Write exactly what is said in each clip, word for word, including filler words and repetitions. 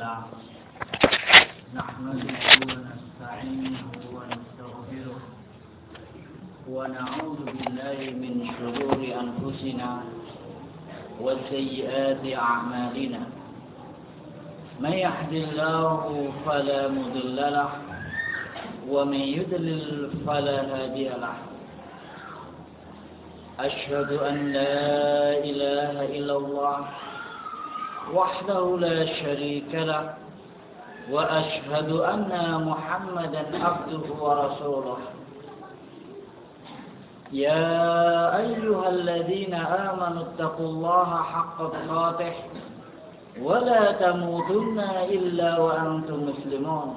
لله نحمده ونستعينه ونستغفره ونعوذ بالله من شرور أنفسنا وسيئات أعمالنا من يهد الله فلا مضل له ومن يضلل فلا هادي له أشهد أن لا إله إلا الله وحده لا شريك له وأشهد أن محمدا عبده ورسوله يا أيها الذين آمنوا اتقوا الله حق تقاته ولا تموتن إلا وأنتم مسلمون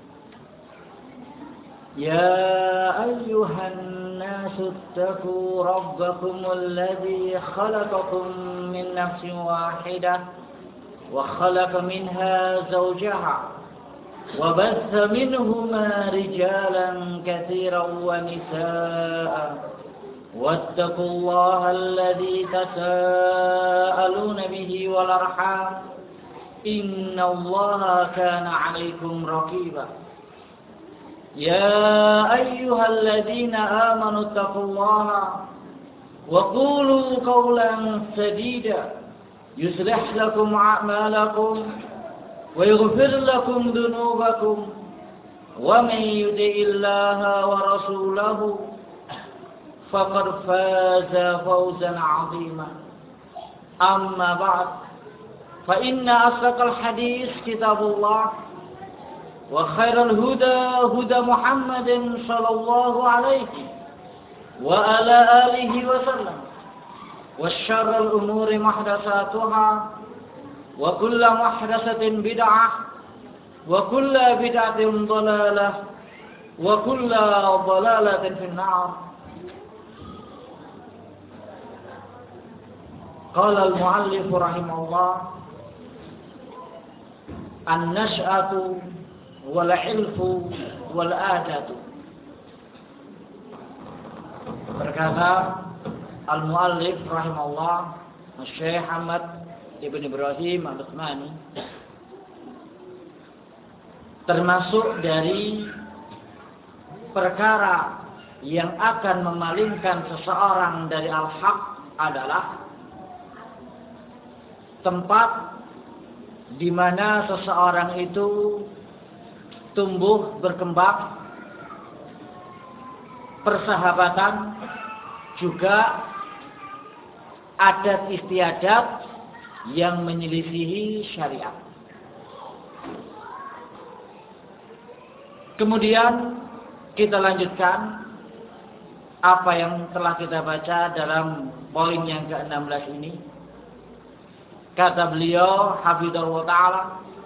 يا أيها الناس اتقوا ربكم الذي خلقكم من نفس واحدة وخلق منها زوجها وبث منهما رجالا كثيرا ونساء واتقوا الله الذي تساءلون به والأرحام إن الله كان عليكم رقيبا يا أيها الذين آمنوا اتقوا الله وقولوا قولا سديدا يصلح لكم أعمالكم ويغفر لكم ذنوبكم ومن يطع الله ورسوله فقد فاز فوزا عظيما أما بعد فإن أصدق الحديث كتاب الله وخير الهدى هدى محمد صلى الله عليه وعلى آله وسلم وشر الأمور محدثاتها وكل محدثة بدعة وكل بدعة ضلالة وكل ضلالة في النار. قال المؤلف رحمه الله النشأة والعلف والآدة. Berkata al-muallif rahimahullah Syekh Ahmad Ibn Ibrahim Al-Utsmani, termasuk dari perkara yang akan memalingkan seseorang dari al-haq adalah tempat di mana seseorang itu tumbuh berkembang, persahabatan, juga adat istiadat yang menyelisihi syariat. Kemudian kita lanjutkan apa yang telah kita baca dalam poin yang ke enam belas ini. Kata beliau hafidhahullah ta'ala,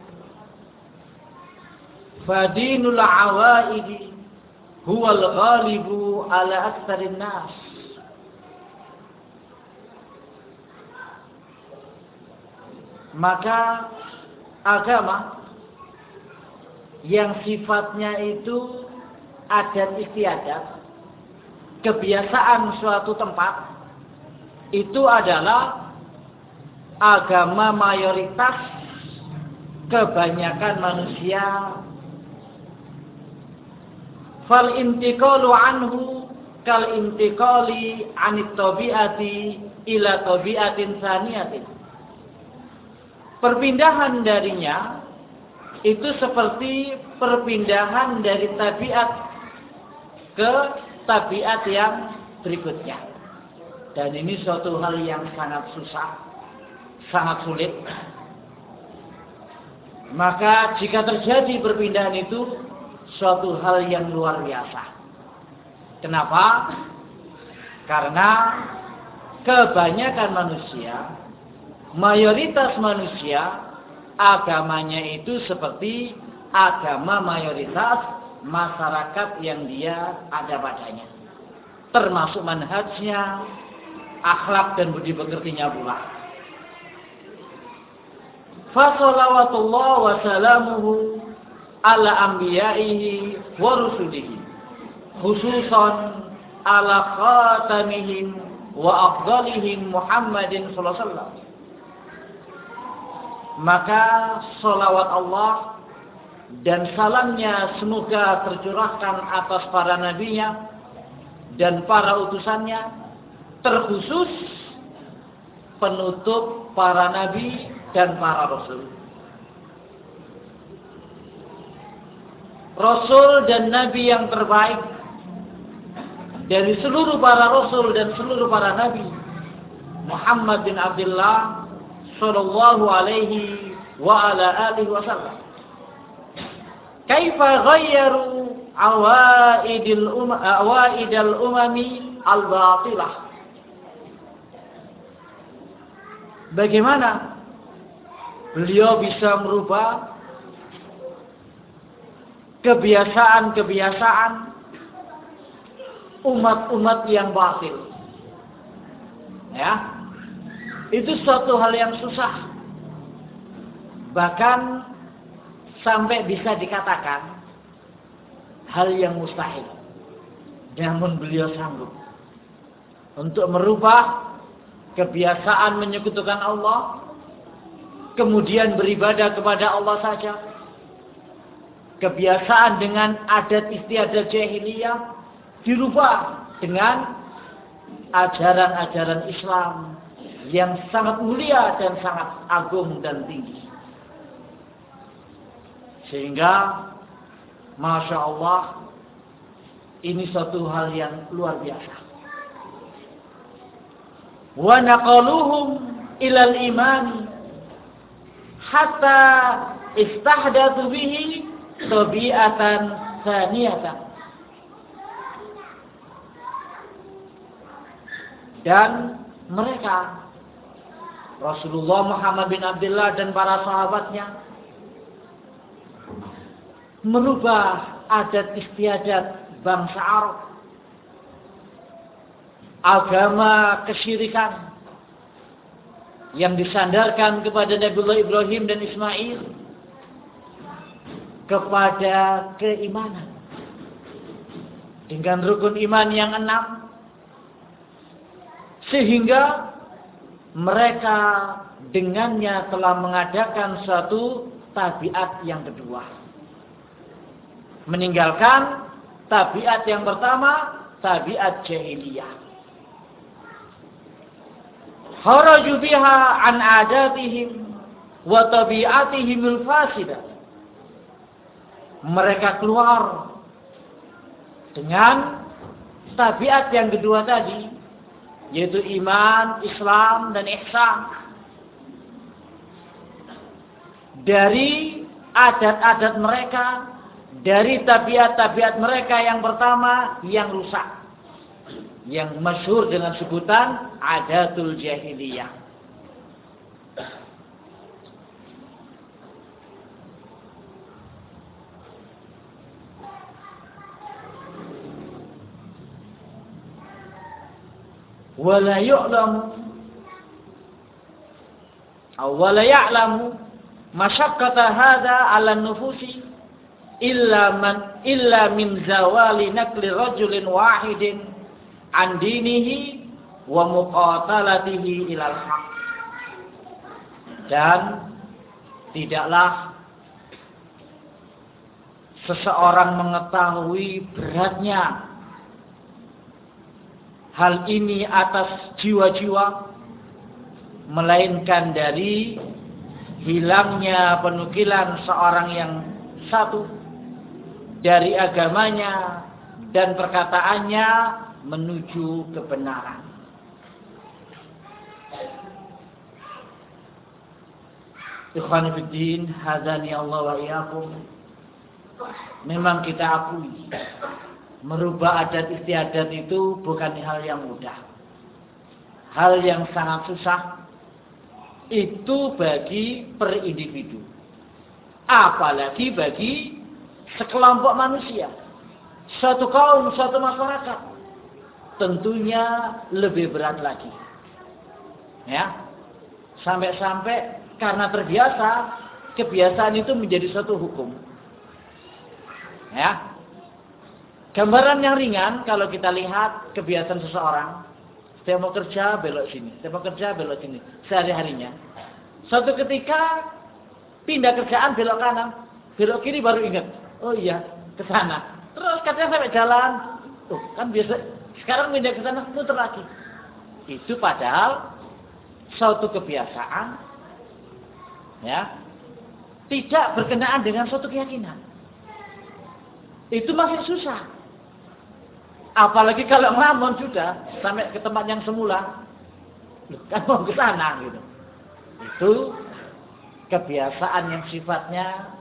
fadinul awaidi huwal ghalibu ala aktsarin nas. Maka agama yang sifatnya itu adat istiadat, kebiasaan suatu tempat, itu adalah agama mayoritas kebanyakan manusia. Fal intiqalu anhu kal intiqali anit tabiati ila tabiatin saniyatin. Perpindahan darinya itu seperti perpindahan dari tabiat ke tabiat yang berikutnya. Dan ini suatu hal yang sangat susah, sangat sulit. Maka jika terjadi perpindahan itu suatu hal yang luar biasa. Kenapa? Karena kebanyakan manusia, mayoritas manusia, agamanya itu seperti agama mayoritas masyarakat yang dia ada padanya. Termasuk manhajnya, akhlak dan budi pekertinya pula. Fa shalawatullah wa salamuhu ala anbiya'ihi wa rusulihi khususan ala khatamihim wa afdalihim Muhammadin sallallahu alaihi wasallam. maka sholawat Allah dan salamnya semoga tercurahkan atas para nabinya dan para utusannya, terkhusus penutup para nabi dan para rasul. Rasul dan nabi yang terbaik dari seluruh para rasul dan seluruh para nabi, Muhammad bin Abdullah sallallahu alaihi wa ala alihi wasallam. Kaifa ghayyaru awaidil um awaidal umami al-batilah. Bagaimana beliau bisa merubah kebiasaan-kebiasaan umat-umat yang batil. Ya. Itu suatu hal yang susah. Bahkan sampai bisa dikatakan hal yang mustahil. Namun beliau sanggup untuk merubah kebiasaan menyekutukan Allah, kemudian beribadah kepada Allah saja. Kebiasaan dengan adat istiadat jahiliyah dirubah dengan ajaran-ajaran Islam yang sangat mulia dan sangat agung dan tinggi. Sehingga Masya Allah, ini suatu hal yang luar biasa. Wa naqaluhum ilal imani hatta istahdatsu bihi tabi'atan tsaniyatan. Dan mereka, Rasulullah Muhammad bin Abdullah dan para sahabatnya, merubah adat istiadat bangsa Arab, agama kesyirikan yang disandarkan kepada Nabiullah Ibrahim dan Ismail, kepada keimanan dengan rukun iman yang enam, sehingga mereka dengannya telah mengadakan suatu tabiat yang kedua, meninggalkan tabiat yang pertama, tabiat jahiliyah. Kharaju biha an adatihim wa tabiatihim al-fasidah. Mereka keluar dengan tabiat yang kedua tadi, yaitu iman, Islam, dan ihsan, dari adat-adat mereka, dari tabiat-tabiat mereka yang pertama yang rusak, yang masyhur dengan sebutan adatul jahiliyah. Wala yu'lamu aw wala ya'lamu masyaqqata hadha 'ala an-nufusi illa man illa min zawali naqli rajulin wahidin an dinihi wa muqatalatihi ilal haq. Dan tidaklah seseorang mengetahui beratnya hal ini atas jiwa-jiwa, melainkan dari hilangnya penukilan seorang yang satu dari agamanya dan perkataannya menuju kebenaran. Ikhwani fiddin, hadani Allah wa iyyakum. Memang kita akui, merubah adat istiadat itu bukan hal yang mudah. Hal yang sangat susah itu bagi per individu, apalagi bagi sekelompok manusia, satu kaum, satu masyarakat, tentunya lebih berat lagi. Ya, sampai-sampai karena terbiasa, kebiasaan itu menjadi satu hukum. Ya. Gambaran yang ringan kalau kita lihat kebiasaan seseorang, setiap mau kerja belok sini, setiap mau kerja belok sini, sehari-harinya. Suatu ketika pindah kerjaan belok kanan, belok kiri baru ingat. Oh iya, ke sana. Terus katanya sampai jalan. Tuh, kan biasa sekarang pindah ke sana muter lagi. Itu padahal suatu kebiasaan ya, tidak berkenaan dengan suatu keyakinan. Itu masih susah. Apalagi kalau ngelamun sudah sampai ke tempat yang semula. Loh, kan mau ke sana gitu. Itu kebiasaan yang sifatnya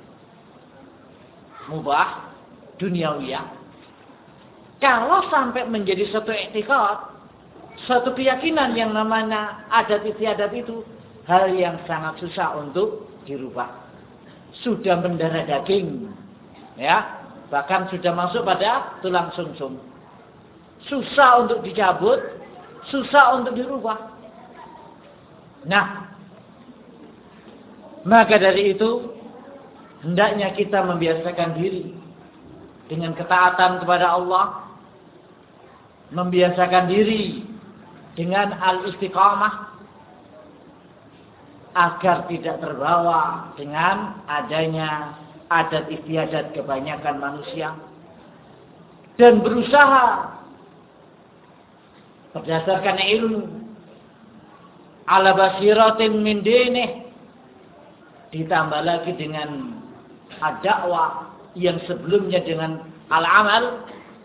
mubah, duniawiyah. Kalau sampai menjadi suatu i'tiqad, suatu keyakinan yang namanya adat istiadat itu hal yang sangat susah untuk dirubah. Sudah mendarah daging, ya, bahkan sudah masuk pada tulang sumsum. Susah untuk dicabut, susah untuk dirubah. Nah, maka dari itu hendaknya kita membiasakan diri dengan ketaatan kepada Allah, membiasakan diri dengan al-istiqamah agar tidak terbawa dengan adanya adat istiadat kebanyakan manusia, dan berusaha berdasarkan ilmu ala basiratin min dinih, ditambah lagi dengan ad-da'wah yang sebelumnya dengan al-amal,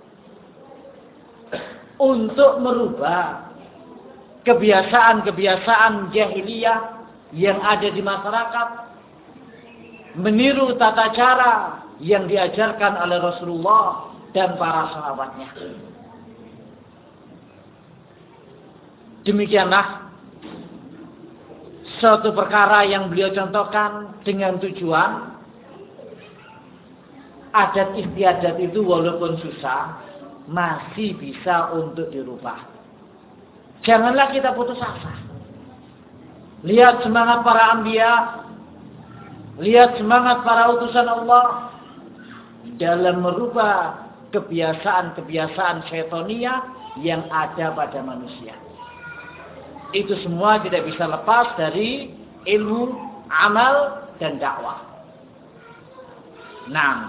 untuk merubah kebiasaan-kebiasaan jahiliyah yang ada di masyarakat, meniru tata cara yang diajarkan oleh Rasulullah dan para sahabatnya. Demikianlah suatu perkara yang beliau contohkan dengan tujuan adat istiadat itu walaupun susah masih bisa untuk dirubah. Janganlah kita putus asa. Lihat semangat para anbiya, lihat semangat para utusan Allah dalam merubah kebiasaan-kebiasaan syaitaniyah yang ada pada manusia. Itu semua tidak bisa lepas dari ilmu, amal, dan dakwah. Nah,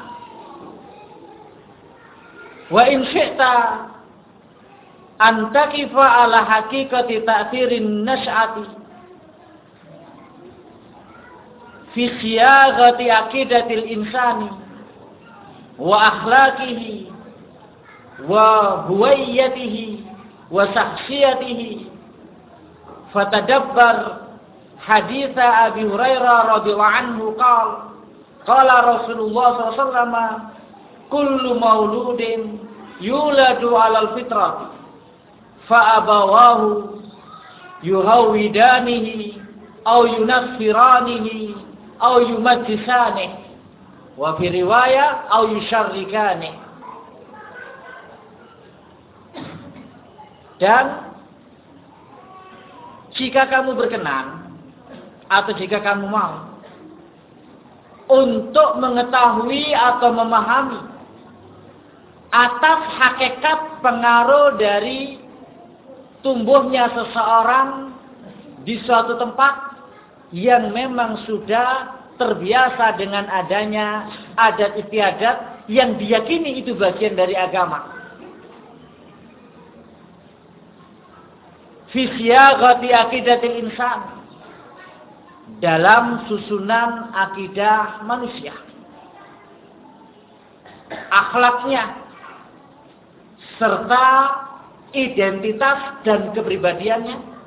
wa in syi'ta an taqifa ala haqiqati ta'thirin nash'ati fi siyagati aqidatil insani wa akhlaqihi wa huwayyatihi wa shakhsiyatihi, fatadabbar haditha Abi Hurairah radhiyallahu anhu qala qala Rasulullah sallallahu alaihi wasallam kullu mauludin yuladu 'alal fitrah fa abawahu yuhawidanihi aw yunaffiranihi aw yumajjisanihi wa fi riwayah aw yusyarrikanihi. Dan jika kamu berkenan atau jika kamu mau untuk mengetahui atau memahami atas hakikat pengaruh dari tumbuhnya seseorang di suatu tempat yang memang sudah terbiasa dengan adanya adat istiadat yang diyakini itu bagian dari agama. Fi siyagati aqidatil insan, dalam susunan akidah manusia, akhlaknya, serta identitas dan kepribadiannya.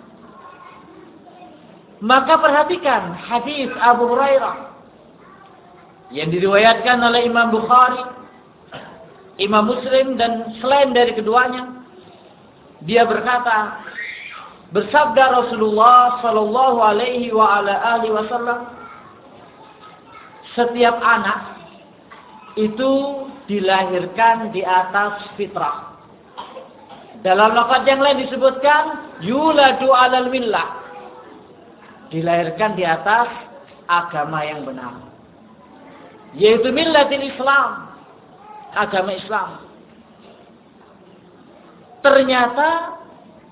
Maka perhatikan hadis Abu Hurairah yang diriwayatkan oleh Imam Bukhari, Imam Muslim, dan selain dari keduanya. Dia berkata, bersabda Rasulullah sallallahu alaihi wa ala alihi wasallam, setiap anak itu dilahirkan di atas fitrah. Dalam lafaz yang lain disebutkan yuladu alal millah, dilahirkan di atas agama yang benar, yaitu millatil Islam, agama Islam. Ternyata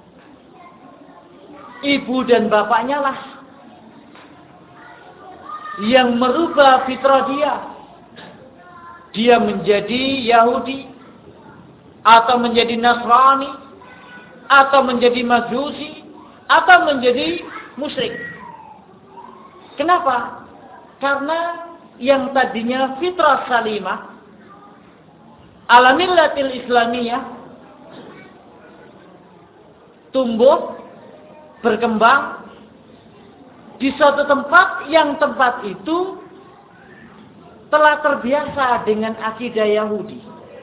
ibu dan bapaknya lah yang merubah fitrah dia. Dia menjadi Yahudi, atau menjadi Nasrani, atau menjadi Majusi, atau menjadi musyrik. Kenapa? Karena yang tadinya fitrah salimah, ala millatil islamiyah, tumbuh, berkembang di suatu tempat yang tempat itu telah terbiasa dengan akidah Yahudi.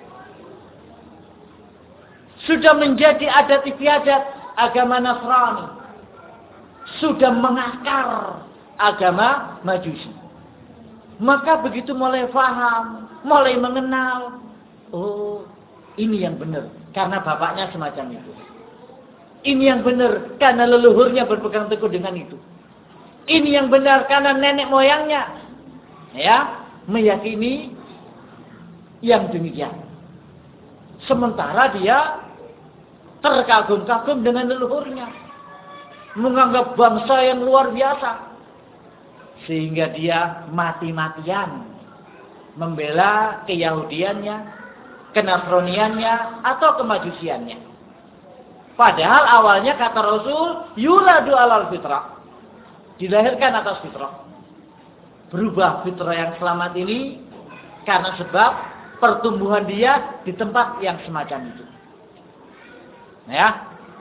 Sudah menjadi adat istiadat agama Nasrani. Sudah mengakar agama Majusi. Maka begitu mulai faham, mulai mengenal, oh, ini yang benar karena bapaknya semacam itu. Ini yang benar karena leluhurnya berpegang teguh dengan itu. Ini yang benar karena nenek moyangnya, ya, meyakini yang demikian. Sementara dia terkagum-kagum dengan leluhurnya, menganggap bangsa yang luar biasa, sehingga dia mati-matian membela keyahudiannya, kenasroniannya, atau kemajusiannya. Padahal awalnya kata Rasul, yuladu alal fitrah, dilahirkan atas fitrah. Berubah fitrah yang selamat ini karena sebab pertumbuhan dia di tempat yang semacam itu. Ya.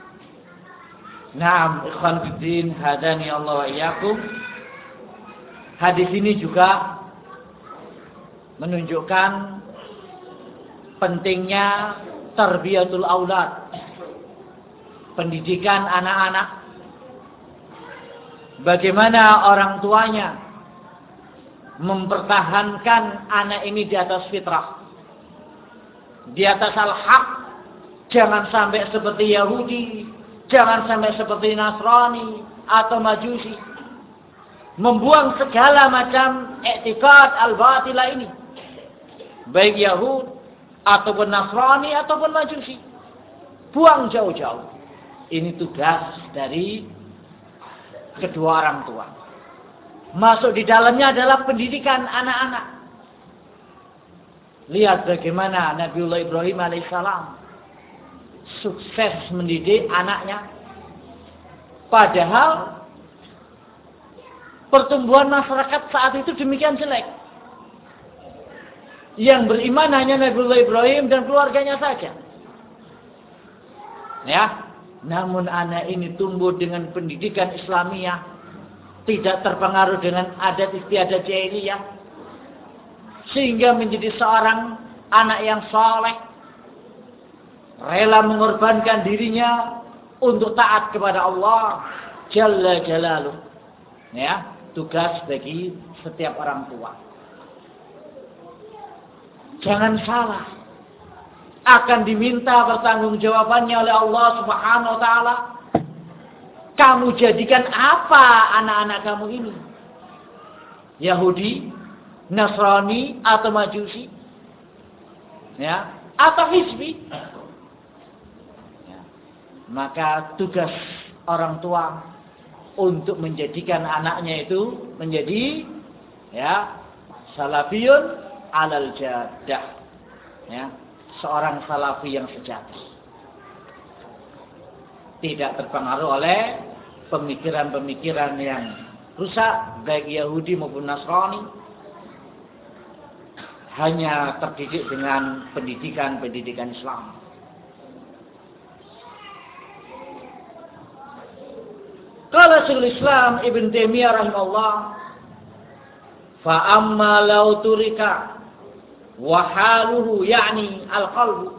Naam, ikhwan fiddin, hadani Allah wa iyyakum. Hadis ini juga menunjukkan pentingnya tarbiyatul aulad, pendidikan anak-anak. Bagaimana orang tuanya mempertahankan anak ini di atas fitrah, di atas al-haq. Jangan sampai seperti Yahudi, jangan sampai seperti Nasrani atau Majusi, membuang segala macam i'tiqad al-batila ini, baik Yahud ataupun Nasrani ataupun Majusi. Buang jauh-jauh. Ini tugas dari kedua orang tua. Masuk di dalamnya adalah pendidikan anak-anak. Lihat bagaimana Nabiullah Ibrahim alaihissalam sukses mendidik anaknya. Padahal pertumbuhan masyarakat saat itu demikian jelek. Yang beriman hanya Nabiullah Ibrahim dan keluarganya saja. Ya, namun anak ini tumbuh dengan pendidikan Islamiyah, tidak terpengaruh dengan adat istiadat jahiliyah, sehingga menjadi seorang anak yang saleh, rela mengorbankan dirinya untuk taat kepada Allah Jalla Jalaluh. Ya, tugas bagi setiap orang tua. Jangan salah, akan diminta pertanggungjawabannya oleh Allah Subhanahu wa taala. Kamu jadikan apa anak-anak kamu ini? Yahudi, Nasrani, atau Majusi? Ya, atau Hizbi? Ya. Maka tugas orang tua untuk menjadikan anaknya itu menjadi, ya, salafiyun alal jadah. Ya, seorang salafi yang sejati. Tidak terpengaruh oleh pemikiran-pemikiran yang rusak, baik Yahudi maupun Nasrani. Hanya terdidik dengan pendidikan-pendidikan Islam. Qala Syekhul Islam Ibn Taimiyah rahimahullah, fa amma law turika wa haluhu yakni al-qalbu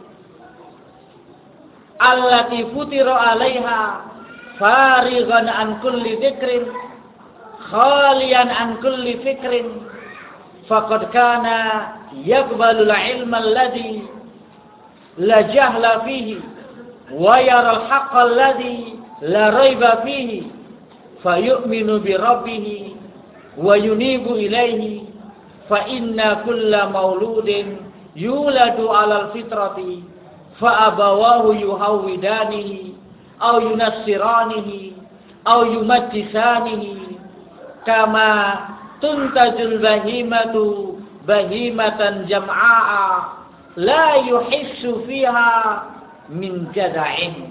allati futira 'alaiha farighan an kulli dzikrin khalian an kulli fikrin faqad kana yaqbalu al-'ilma alladhi la jahla fihi wa yara al-haqqa alladhi la raiba fihi fayu'minu bi rabbih wa yunibu ilayhi fa inna kulla mauludin yuladu 'alal fitrati fa abawahu yuhawidanihi aw yunassiranihi aw yumajjisanihi kama tuntajul bahimatu bahimatan jam'a'a la yuhissu fiha min jaza'in.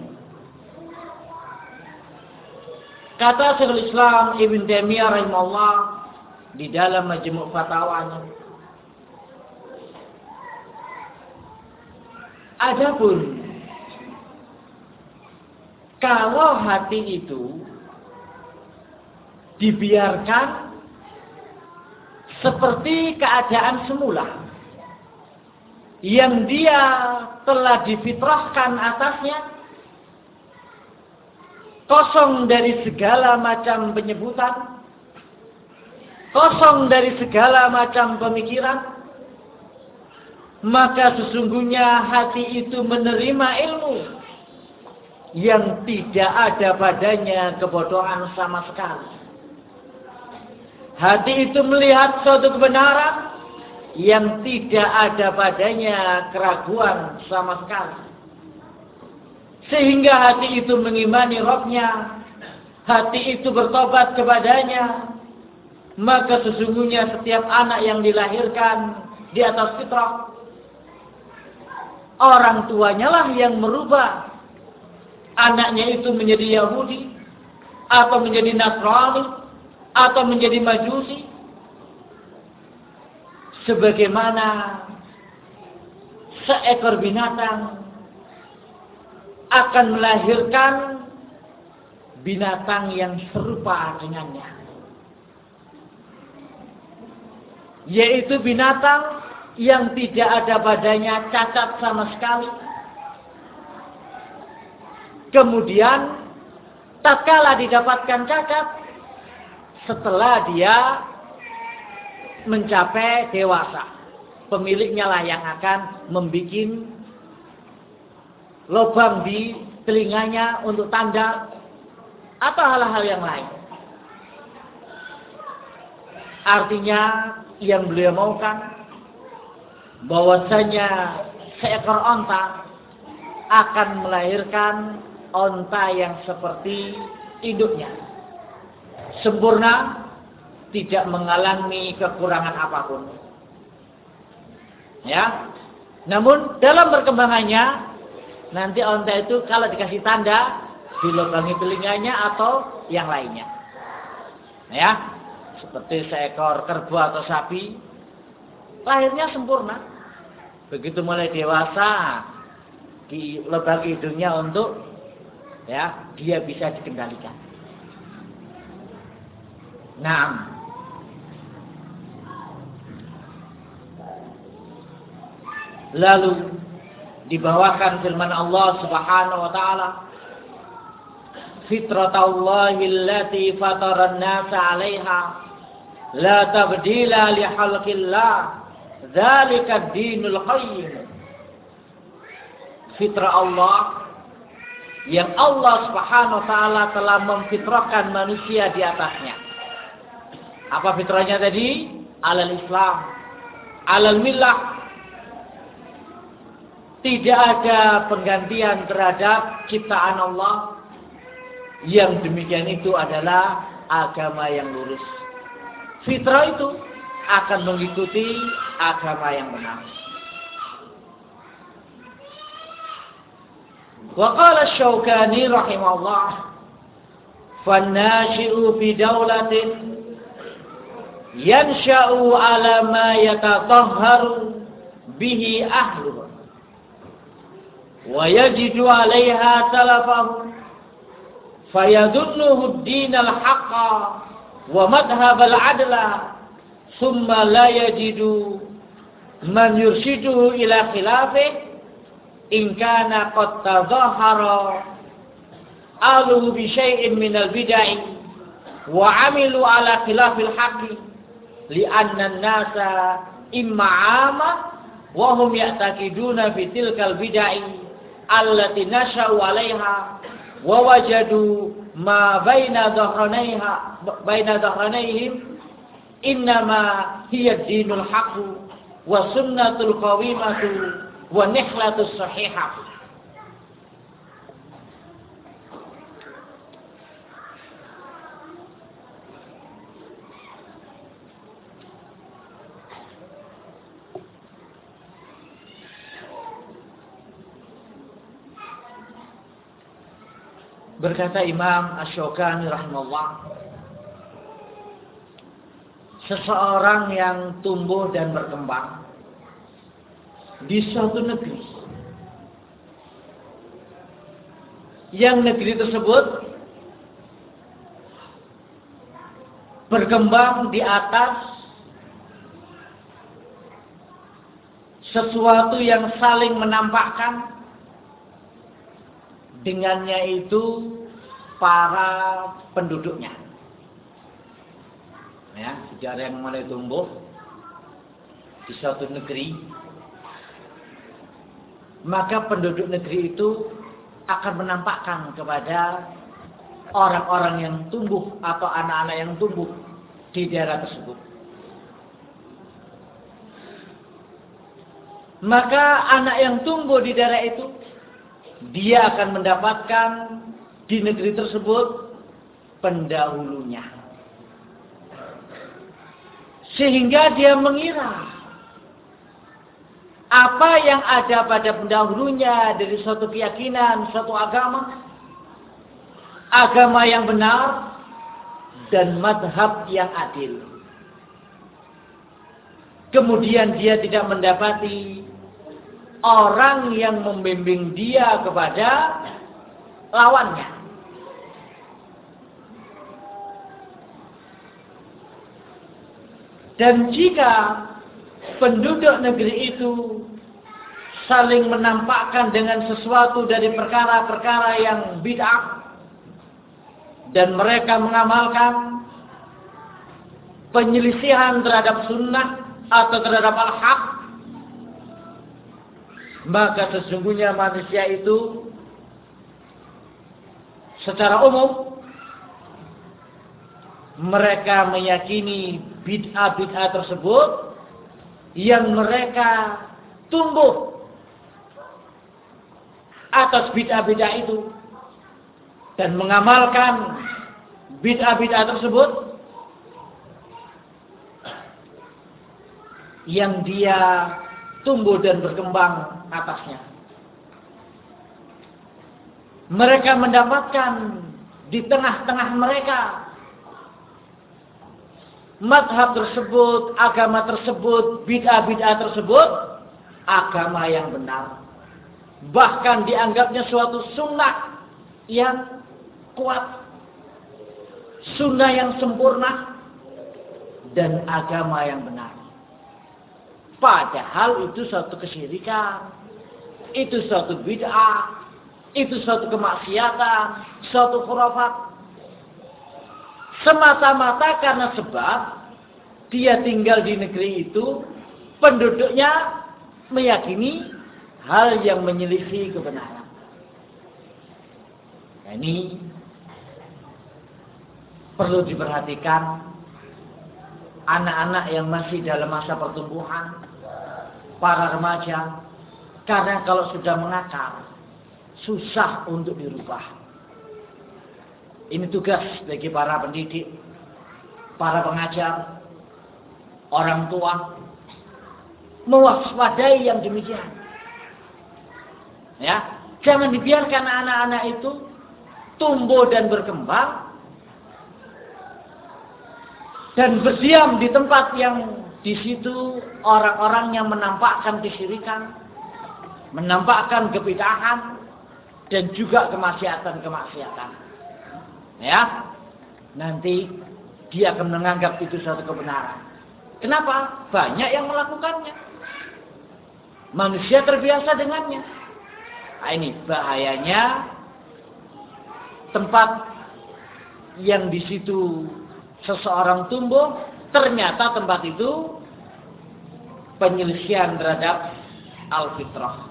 Kata Syekhul Islam Ibn Taimiyah rahimahullah di dalam Majmu' Fatawanya, adapun kalau hati itu dibiarkan seperti keadaan semula yang dia telah difitrahkan atasnya, kosong dari segala macam penyebutan, kosong dari segala macam pemikiran, maka sesungguhnya hati itu menerima ilmu yang tidak ada padanya kebodohan sama sekali. Hati itu melihat suatu kebenaran yang tidak ada padanya keraguan sama sekali. Sehingga hati itu mengimani Rabb-Nya, hati itu bertobat kepadanya. Maka sesungguhnya setiap anak yang dilahirkan di atas fitrah, orang tuanya lah yang merubah anaknya itu menjadi Yahudi, atau menjadi Nasrani, atau menjadi Majusi. Sebagaimana seekor binatang akan melahirkan binatang yang serupa dengannya, yaitu binatang yang tidak ada padanya cacat sama sekali. Kemudian tatkala didapatkan cacat, setelah dia mencapai dewasa, pemiliknya lah yang akan membuat lubang di telinganya untuk tanda atau hal-hal yang lain. Artinya yang beliau maukan bahwasanya seekor onta akan melahirkan onta yang seperti induknya, sempurna, tidak mengalami kekurangan apapun. Ya. Namun dalam perkembangannya nanti onta itu kalau dikasih tanda dilubangi telinganya atau yang lainnya. Ya. Seperti seekor kerbau atau sapi, lahirnya sempurna. Begitu mulai dewasa, dilubangi hidungnya untuk ya dia bisa dikendalikan. Nah, lalu dibawakan firman Allah Subhanahu wa taala, fitratallahi allati fataran nasa 'alaiha la tabdila li khalqillah dzalika ad-dinul qayyim. Fitrah Allah yang Allah Subhanahu wa taala telah memfitrahkan manusia di atasnya. Apa fitrahnya tadi? Alal Islam, alal millah. Tidak ada penggantian terhadap ciptaan Allah. Yang demikian itu adalah agama yang lurus. Fitrah itu akan mengikuti agama yang benar. Wa qala Asy-Syaukani rahimahullah, "Fan-nashi'u fi daulatin yansha'u 'ala ma yatatahharu bihi ahluhu wa yajidu 'alaiha talafahu fayadunnuhu ad-din al-haqqa wa madhhab al-'adla thumma la yajidu man yurshiduhu ila khilafih in kana qad tadhahara alu bi syai'in min al-bid'ah wa 'amilu 'ala khilafil haqqi li'anna an-nasa imma 'ama wa hum ya'taqiduna fi tilkal bid'ah allati nasha'u 'alaiha wa wajadu ma baina dhahranaiha baina dhahranaihim innama hiya ad-dinul haqq wa sunnatul qawimatu wa nihlatus sahihah. Berkata Imam Asy-Syaukani rahimahullah, seseorang yang tumbuh dan berkembang di suatu negeri, yang negeri tersebut berkembang di atas sesuatu yang saling menampakkan, dengannya itu para penduduknya. Ya, sejarah yang mulai tumbuh di suatu negeri, maka penduduk negeri itu akan menampakkan kepada orang-orang yang tumbuh atau anak-anak yang tumbuh di daerah tersebut. Maka anak yang tumbuh di daerah itu, dia akan mendapatkan di negeri tersebut pendahulunya. Sehingga dia mengira apa yang ada pada pendahulunya dari suatu keyakinan, suatu agama, agama yang benar dan madhab yang adil. Kemudian dia tidak mendapati orang yang membimbing dia kepada lawannya. Dan jika penduduk negeri itu saling menampakkan dengan sesuatu dari perkara-perkara yang bid'ah, dan mereka mengamalkan penyelisihan terhadap sunnah atau terhadap al-haq, maka sesungguhnya manusia itu secara umum mereka meyakini bid'ah-bid'ah tersebut yang mereka tumbuh atas bid'ah-bid'ah itu dan mengamalkan bid'ah-bid'ah tersebut yang dia tumbuh dan berkembang atasnya. Mereka mendapatkan di tengah-tengah mereka madhab tersebut, agama tersebut, bid'ah-bid'ah tersebut agama yang benar. Bahkan dianggapnya suatu sunnah yang kuat, sunnah yang sempurna, dan agama yang benar. Padahal itu suatu kesyirikan, itu suatu bid'ah, itu suatu kemaksiatan, suatu khurafat. Semata-mata karena sebab dia tinggal di negeri itu, penduduknya meyakini hal yang menyelisih kebenaran. Nah, ini perlu diperhatikan anak-anak yang masih dalam masa pertumbuhan, para remaja, karena kalau sudah mengakar susah untuk dirubah. Ini tugas bagi para pendidik, para pengajar, orang tua, mewaspadai yang demikian. Ya, jangan dibiarkan anak-anak itu tumbuh dan berkembang dan berdiam di tempat yang di situ orang-orang yang menampakkan kesyirikan, menampakkan kebid'ahan dan juga kemaksiatan-kemaksiatan. Ya, nanti dia akan menganggap itu suatu kebenaran. Kenapa? Banyak yang melakukannya. Manusia terbiasa dengannya. Nah, ini bahayanya tempat yang di situ seseorang tumbuh, ternyata tempat itu penyelisihan terhadap al-fitrah.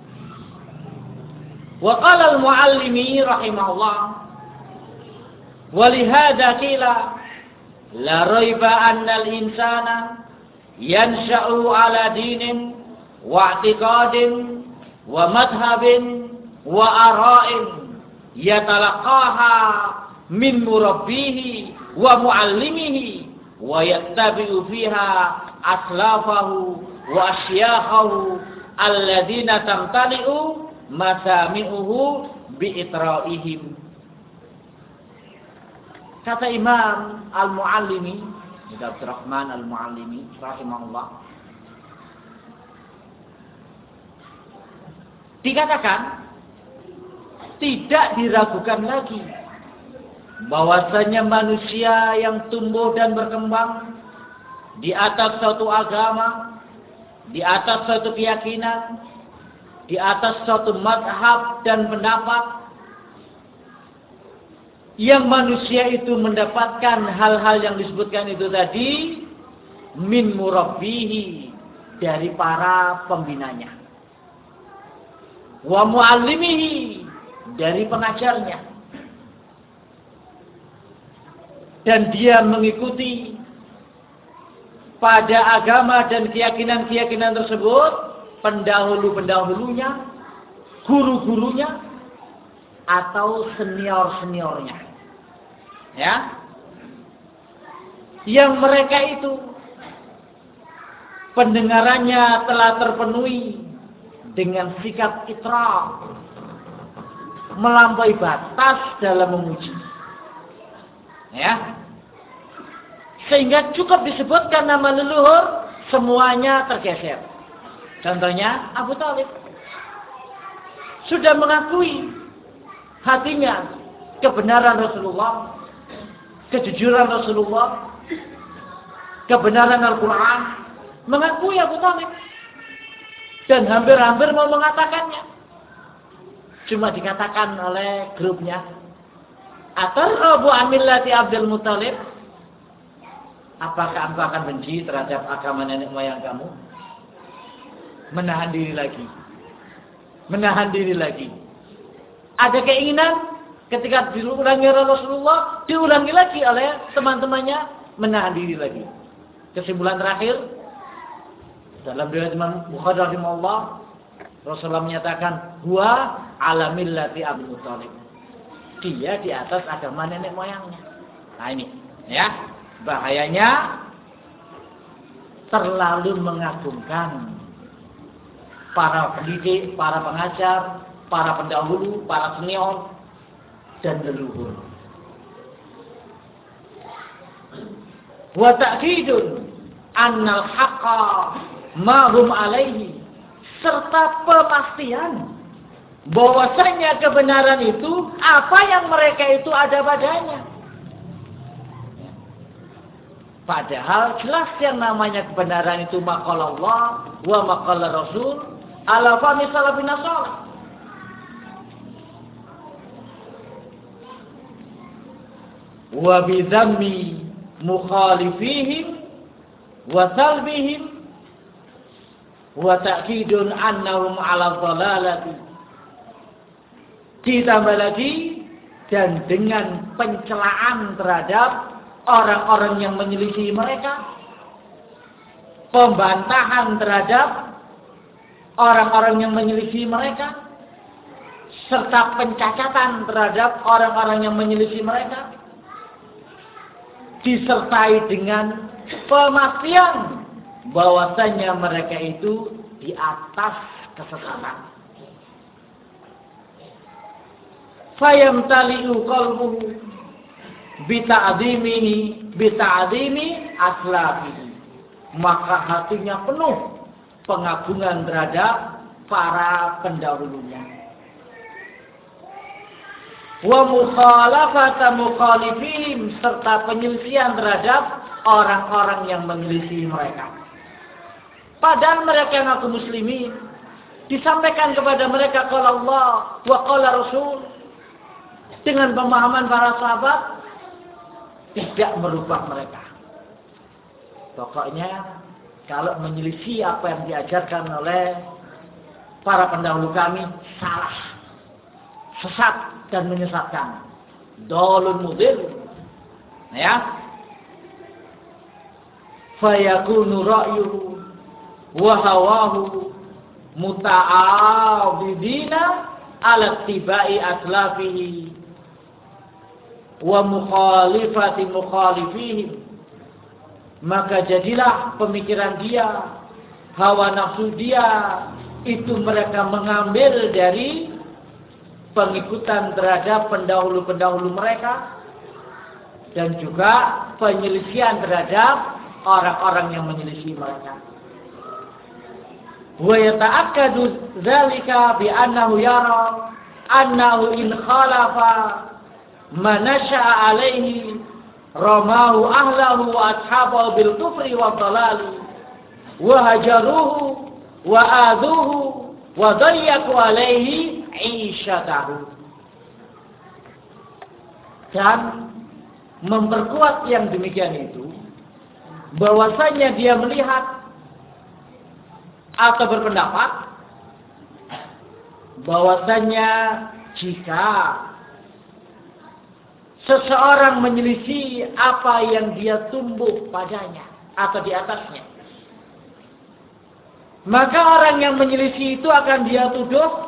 Wa qala al-muallimi rahimahullah, walihada qila la raiba anna al-insana yansha'u ala dinin wa i'tiqadin wa madhhabin wa ara'in yatalaqaha min murabbihi wa muallimihi wa yattabi'u fiha aslafahu wa asyakhahu alladhina tamtali'u masami'uhu bi'itra'ihim Kata Imam Al-Muallimi, Abdurrahman Al-Muallimi rahimahullah, dikatakan tidak diragukan lagi bahwasanya manusia yang tumbuh dan berkembang di atas suatu agama, di atas suatu keyakinan, di atas suatu mazhab dan pendapat, yang manusia itu mendapatkan hal-hal yang disebutkan itu tadi min murabbihi, dari para pembinanya, wa muallimihi, dari pengajarnya, dan dia mengikuti pada agama dan keyakinan-keyakinan tersebut pendahulu-pendahulunya, guru-gurunya, atau senior-seniornya, ya, yang mereka itu pendengarannya telah terpenuhi dengan sikap itraf, melampaui batas dalam memuji, ya, sehingga cukup disebutkan nama leluhur semuanya tergeser. Contohnya Abu Thalib sudah mengakui hatinya kebenaran Rasulullah, kejujuran Rasulullah, kebenaran Al-Quran, mengakui Abu Thalib, dan hampir-hampir mau mengatakannya. Cuma dikatakan oleh grupnya, "Atarghabu an millati Abdul Muthalib?" Apakah engkau akan benci terhadap agama nenek moyang kamu? Menahan diri lagi. Menahan diri lagi. Ada keinginan ketika diulangi Rasulullah, diulangi lagi oleh teman-temannya, menahan diri lagi. Kesimpulan terakhir, dalam riwayat Imam Bukhari rahimahullah, Rasulullah menyatakan, "Huwa ala millati Abdul Muthalib." Dia di atas agama nenek moyangnya. Nah ini, ya, bahayanya terlalu mengagungkan para pendidik, para pengajar, para pendahulu, para senior, dan leluhur. Wa ta'kidun annal haqqa ma hum alaihi, serta pemastian bahwasanya kebenaran itu apa yang mereka itu ada padanya. Padahal jelas yang namanya kebenaran itu maqala Allah wa maqala Rasul ala fahmi salafin salih. Wa bidhammi mukhalifihim wa salbihim wa ta'kidun annahum ala dhalalati. Ditambah lagi, dan dengan pencelaan terhadap orang-orang yang menyelisih mereka, pembantahan terhadap orang-orang yang menyelisih mereka, serta pencacatan terhadap orang-orang yang menyelisih mereka, disertai dengan pemastian bahwasanya mereka itu di atas kesesatan. Fayamtali'u qalbuhu bita'zimihi bita'zimi aslafihi, maka hatinya penuh pengagungan terhadap para pendahulunya. Wa mukhalafata mukhalifihim, serta penyelisihan terhadap orang-orang yang menyelisih mereka. Padahal mereka yang ngaku muslimin, disampaikan kepada mereka qala Allah wa qala Rasul, dengan pemahaman para sahabat, tidak merubah mereka. Pokoknya kalau menyelisih apa yang diajarkan oleh para pendahulu kami, salah, sesat dan menyesatkan, dolun mudil, ya. Fayakunu ra'yuhu wa hawahu muta'abidina ala tibai aslafihi wa mukhalifati mukhalifihim, maka jadilah pemikiran dia, hawa nafsu dia itu mereka mengambil dari pengikutan terhadap pendahulu-pendahulu mereka, dan juga penyelisihan terhadap orang-orang yang menyelisih mereka. Wa yata'akkadu dzalika bi annahu yara annahu in khalafa ma nasha'a alaihi ramahu ahlahu wa ashabahu bil kufri wa dhalali wa hajaruhu wa adhuhu wa dayyaqu alaihi 'ishatahu. Dan memperkuat yang demikian itu, bahwasanya dia melihat atau berpendapat bahwasanya jika seseorang menyelisih apa yang dia tumbuh padanya atau di atasnya, maka orang yang menyelisih itu akan dia tuduh,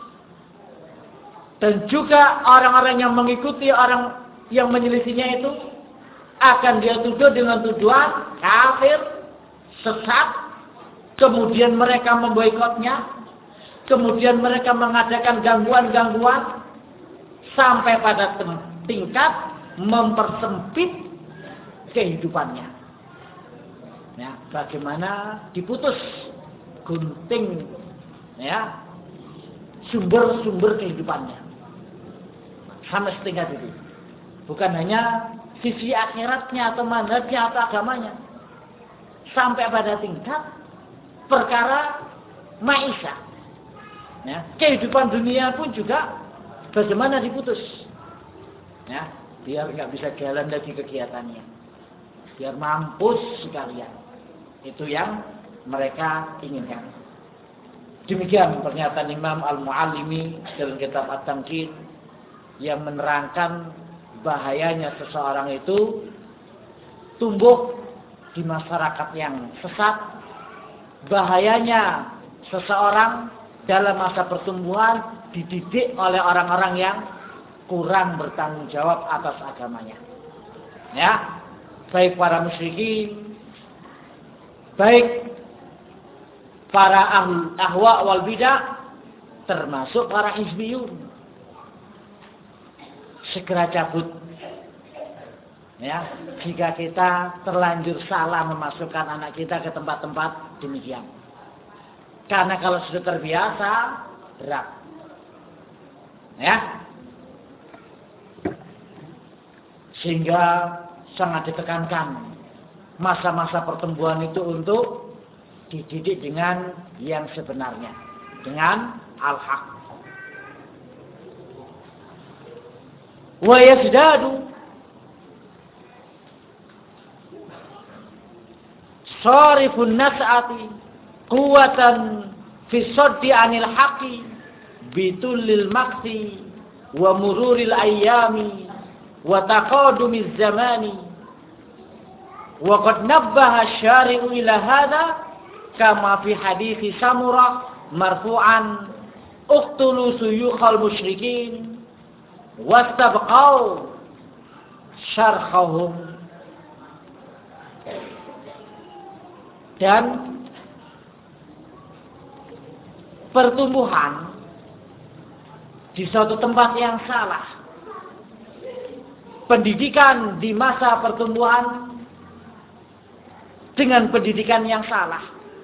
dan juga orang-orang yang mengikuti orang yang menyelisihnya itu akan dia tuduh dengan tuduhan kafir, sesat, kemudian mereka memboikotnya, kemudian mereka mengadakan gangguan-gangguan sampai pada tingkat mempersempit kehidupannya. Ya, bagaimana diputus gunting ya sumber-sumber kehidupannya sampai setingkat itu. Bukan hanya sisi akhiratnya atau manhajnya atau agamanya, sampai pada tingkat perkara maisha. Ya, kehidupan dunia pun juga bagaimana diputus. Ya, biar nggak bisa jalan lagi kegiatannya, biar mampus sekalian. Itu yang mereka inginkan. Demikian pernyataan Imam Al-Muallimi dalam kitab At-Tanqid yang menerangkan bahayanya seseorang itu tumbuh di masyarakat yang sesat, bahayanya seseorang dalam masa pertumbuhan dididik oleh orang-orang yang kurang bertanggung jawab atas agamanya. Ya, baik para musyrikin, baik para ahwa wal bidah, termasuk para hizbiyun. Segera cabut. Ya, jika kita terlanjur salah memasukkan anak kita ke tempat-tempat demikian. Karena kalau sudah terbiasa, berat. Ya. Sehingga sangat ditekankan masa-masa pertumbuhan itu untuk dididik dengan yang sebenarnya, dengan al-haq. Wa yazdadu sarifun nas'ati quwwatan fi saddi 'anil haqqi bitulil maqti wa mururil ayyami wa taqadumiz zamani wa qad nabbaha asy-syari'u ila hadza kama fi hadithi Samurah marfu'an uqtulu suyukhal musyrikin wastabqau syarkhahum. Dan pertumbuhan di suatu tempat yang salah, pendidikan di masa pertumbuhan dengan pendidikan yang salah,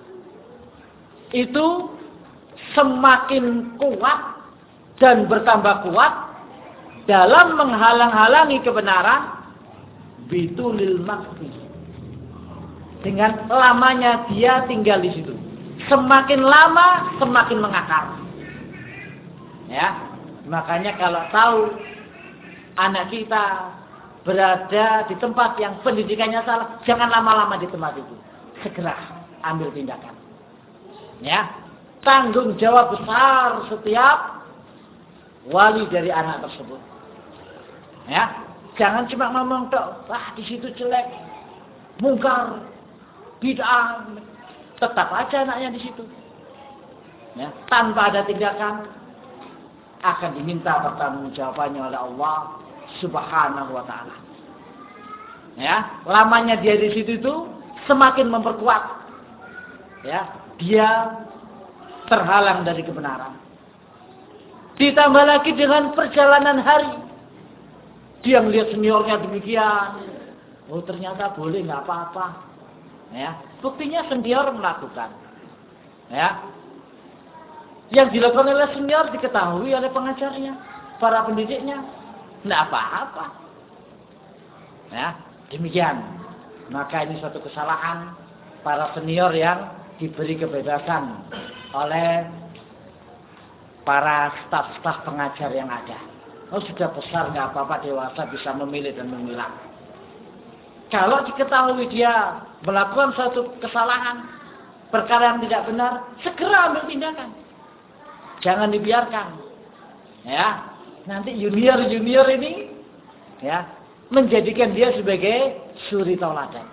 itu semakin kuat dan bertambah kuat dalam menghalang-halangi kebenaran bitulil maqti, dengan lamanya dia tinggal di situ. Semakin lama semakin mengakar. Ya, makanya kalau tahu anak kita berada di tempat yang pendidikannya salah, jangan lama-lama di tempat itu. Segera ambil tindakan. Ya, tanggung jawab besar setiap wali dari anak tersebut. Ya, jangan cuma ngomong tok, wah di situ jelek, mungkar, bid'ah, tetap aja anaknya di situ. Ya, tanpa ada tindakan akan diminta pertanggungjawabannya oleh Allah Subhanahu wa taala. Ya, lamanya dia di situ itu semakin memperkuat. Ya, dia terhalang dari kebenaran. Ditambah lagi dengan perjalanan hari, Dia melihat seniornya demikian. Oh ternyata boleh, nggak apa-apa. Ya, buktinya senior melakukan. Ya, yang dilakukan oleh senior diketahui oleh pengajarnya, para pendidiknya, nggak apa-apa. Ya, demikian. Maka ini suatu kesalahan para senior yang diberi kebebasan oleh para staf-staf pengajar yang ada. Oh sudah besar nggak apa-apa, dewasa bisa memilih dan memilah. Kalau diketahui dia melakukan suatu kesalahan, perkara yang tidak benar, segera ambil tindakan. Jangan dibiarkan. Ya, nanti junior-junior ini ya menjadikan dia sebagai suri tauladan.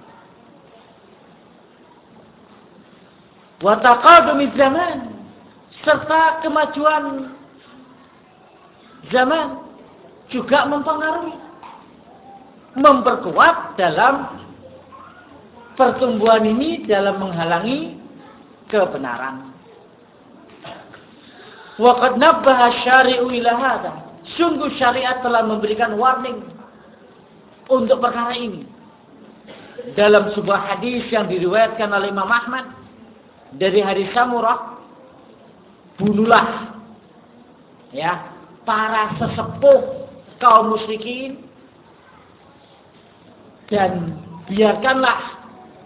Wa taqadumi zaman, serta kemajuan zaman juga mempengaruhi, memperkuat dalam pertumbuhan ini dalam menghalangi kebenaran. Wa qad nabbaha syari'u ila hadza. Sungguh syariat telah memberikan warning untuk perkara ini. Dalam sebuah hadis yang diriwayatkan oleh Imam Ahmad dari hadis Samurah, bunuhlah ya para sesepuh kaum musyrikin dan biarkanlah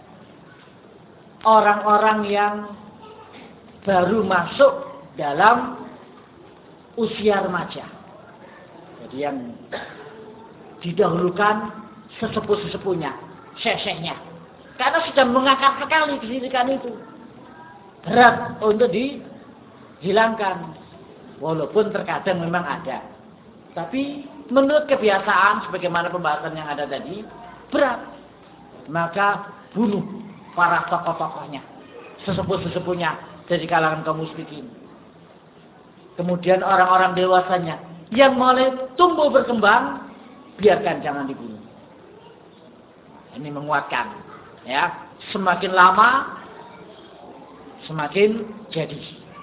orang-orang yang baru masuk dalam usia remaja. Jadi yang didahulukan sesepuh-sesepuhnya, syekh-syekhnya. Karena sudah mengakar sekali kesyirikan itu. Berat untuk dihilangkan. Walaupun terkadang memang ada. Tapi menurut kebiasaan, sebagaimana pembahasan yang ada tadi, berat. Maka bunuh para tokoh-tokohnya, sesepuh-sesepuhnya dari kalangan kaum musyrikin. Kemudian orang-orang dewasanya yang mulai tumbuh berkembang, biarkan, jangan dibunuh. Ini menguatkan, ya. Semakin lama, semakin jadi.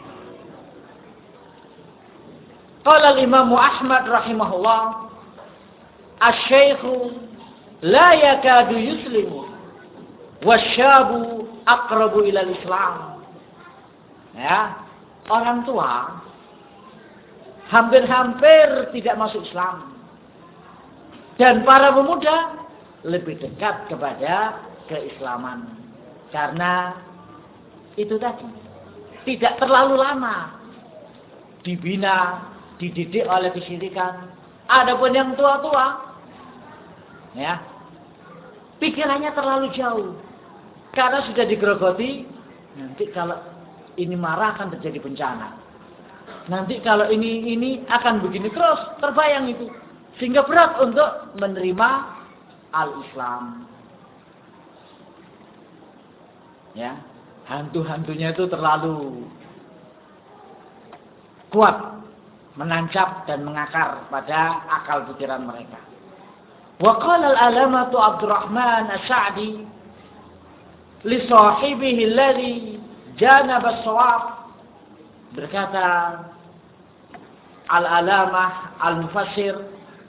Qala al-Imam Ahmad rahimahullah, asy-syaikhu la yakadu yuslimu wasyabu aqrabu ila al-Islam. Ya, orang tua hampir-hampir tidak masuk Islam. Dan para pemuda lebih dekat kepada keislaman. Karena itu tadi, tidak terlalu lama dibina, dididik oleh kesyirikan. Adapun yang tua-tua, ya, pikirannya terlalu jauh. Karena sudah digerogoti, nanti kalau ini marah akan terjadi bencana. Nanti kalau ini ini akan begini terus, terbayang itu. Sehingga berat untuk menerima al-Islam. Ya, hantu-hantunya itu terlalu kuat, menancap dan mengakar pada akal pikiran mereka. Wa qala al-alamatu Abdurrahman As-Sa'di li sahibihi alladhi janaba as-shawab, berkata Al-Alamah Al-Mufassir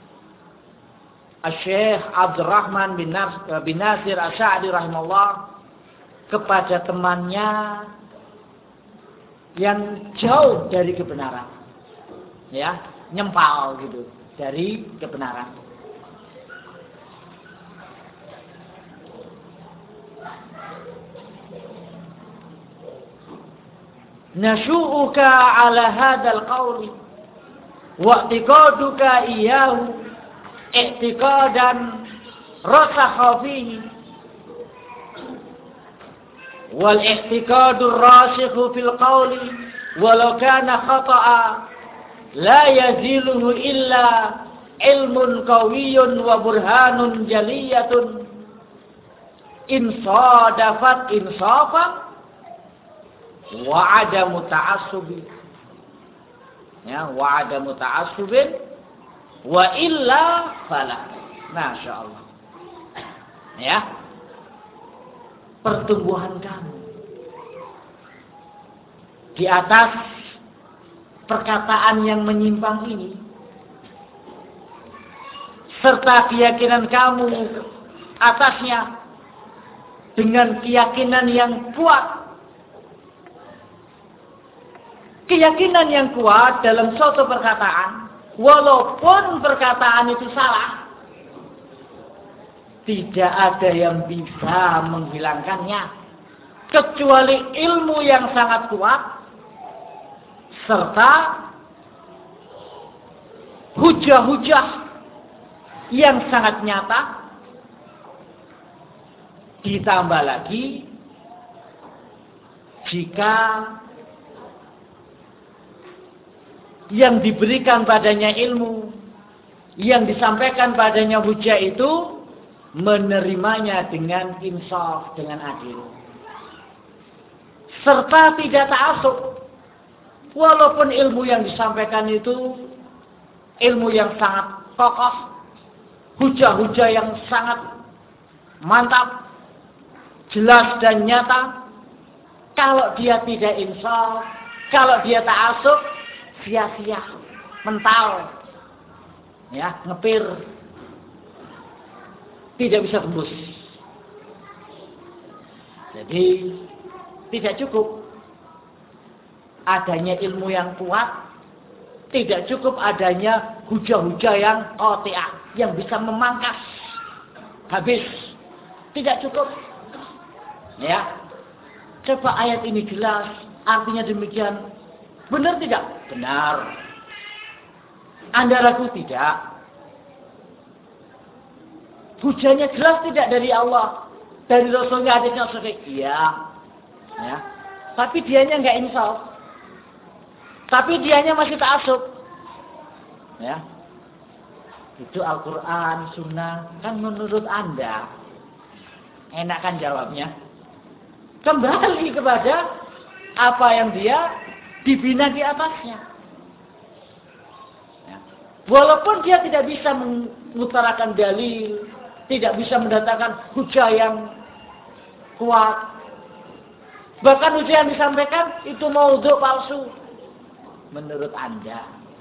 Al-Syekh Abdurrahman bin Nasir As-Sa'di rahimahullah kepada temannya yang jauh dari kebenaran, ya, nyempal gitu dari kebenaran. Nashu'uka ala hadzal qawli wa i'tiqaduka iyyahu i'tiqadan rasakha fihi wal i'tiqadu rasikhu fil qawli walau kana khata'a la yaziluhu illa ilmun qawiyyun wa burhanun jaliyatun insadafat insafan wa adamu ta'assubi, ya, wa adamu ta'assubin wa illa fala. Masya Allah, ya, pertumbuhan kamu di atas perkataan yang menyimpang ini serta keyakinan kamu atasnya dengan keyakinan yang kuat. Keyakinan yang kuat dalam suatu perkataan, walaupun perkataan itu salah, tidak ada yang bisa menghilangkannya kecuali ilmu yang sangat kuat serta hujah-hujah yang sangat nyata, ditambah lagi jika yang diberikan padanya ilmu, yang disampaikan padanya hujah itu menerimanya dengan insaf, dengan adil, serta tidak ta'assub. Walaupun ilmu yang disampaikan itu ilmu yang sangat kokoh, hujah-hujah yang sangat mantap, jelas dan nyata, kalau dia tidak insaf, kalau dia ta'assub, sia-sia, mental, ya, ngepir, tidak bisa tembus. Jadi tidak cukup adanya ilmu yang kuat, tidak cukup adanya hujah-hujah yang qati'ah, yang bisa memangkas habis, tidak cukup. Ya, coba ayat ini jelas, artinya demikian. Benar tidak? Benar. Anda ragu? Tidak. Hujahnya jelas tidak dari Allah, dari Rasulnya, hadisnya Rasulnya? Iya. Ya. Tapi dianya nggak insaf. Tapi dianya masih ta'assub. Ya. Itu Al-Quran, Sunnah. Kan menurut Anda enak kan jawabnya? Kembali kepada apa yang dia dibina di atasnya. Ya. Walaupun dia tidak bisa mengutarakan dalil, tidak bisa mendatangkan hujah yang kuat, bahkan hujah yang disampaikan itu maudhu, palsu, menurut Anda.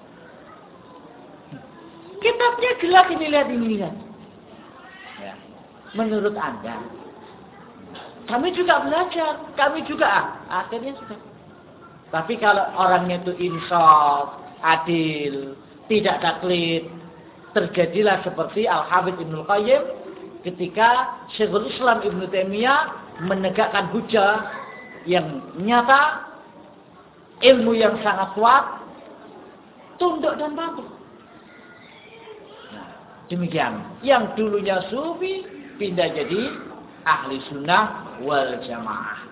Kitabnya jelas, ini lihat, ini lihat. Ya. Menurut Anda. Kami juga belajar, kami juga ah, akhirnya sudah. Tapi kalau orangnya itu insaf, adil, tidak taklid, terjadilah seperti Al-Hafidz Ibnu Qayyim ketika Syekhul Islam Ibnu Taimiyah menegakkan hujah yang nyata, ilmu yang sangat kuat, tunduk dan patuh. Nah, demikian. Yang dulunya sufi pindah jadi ahli sunnah wal jamaah.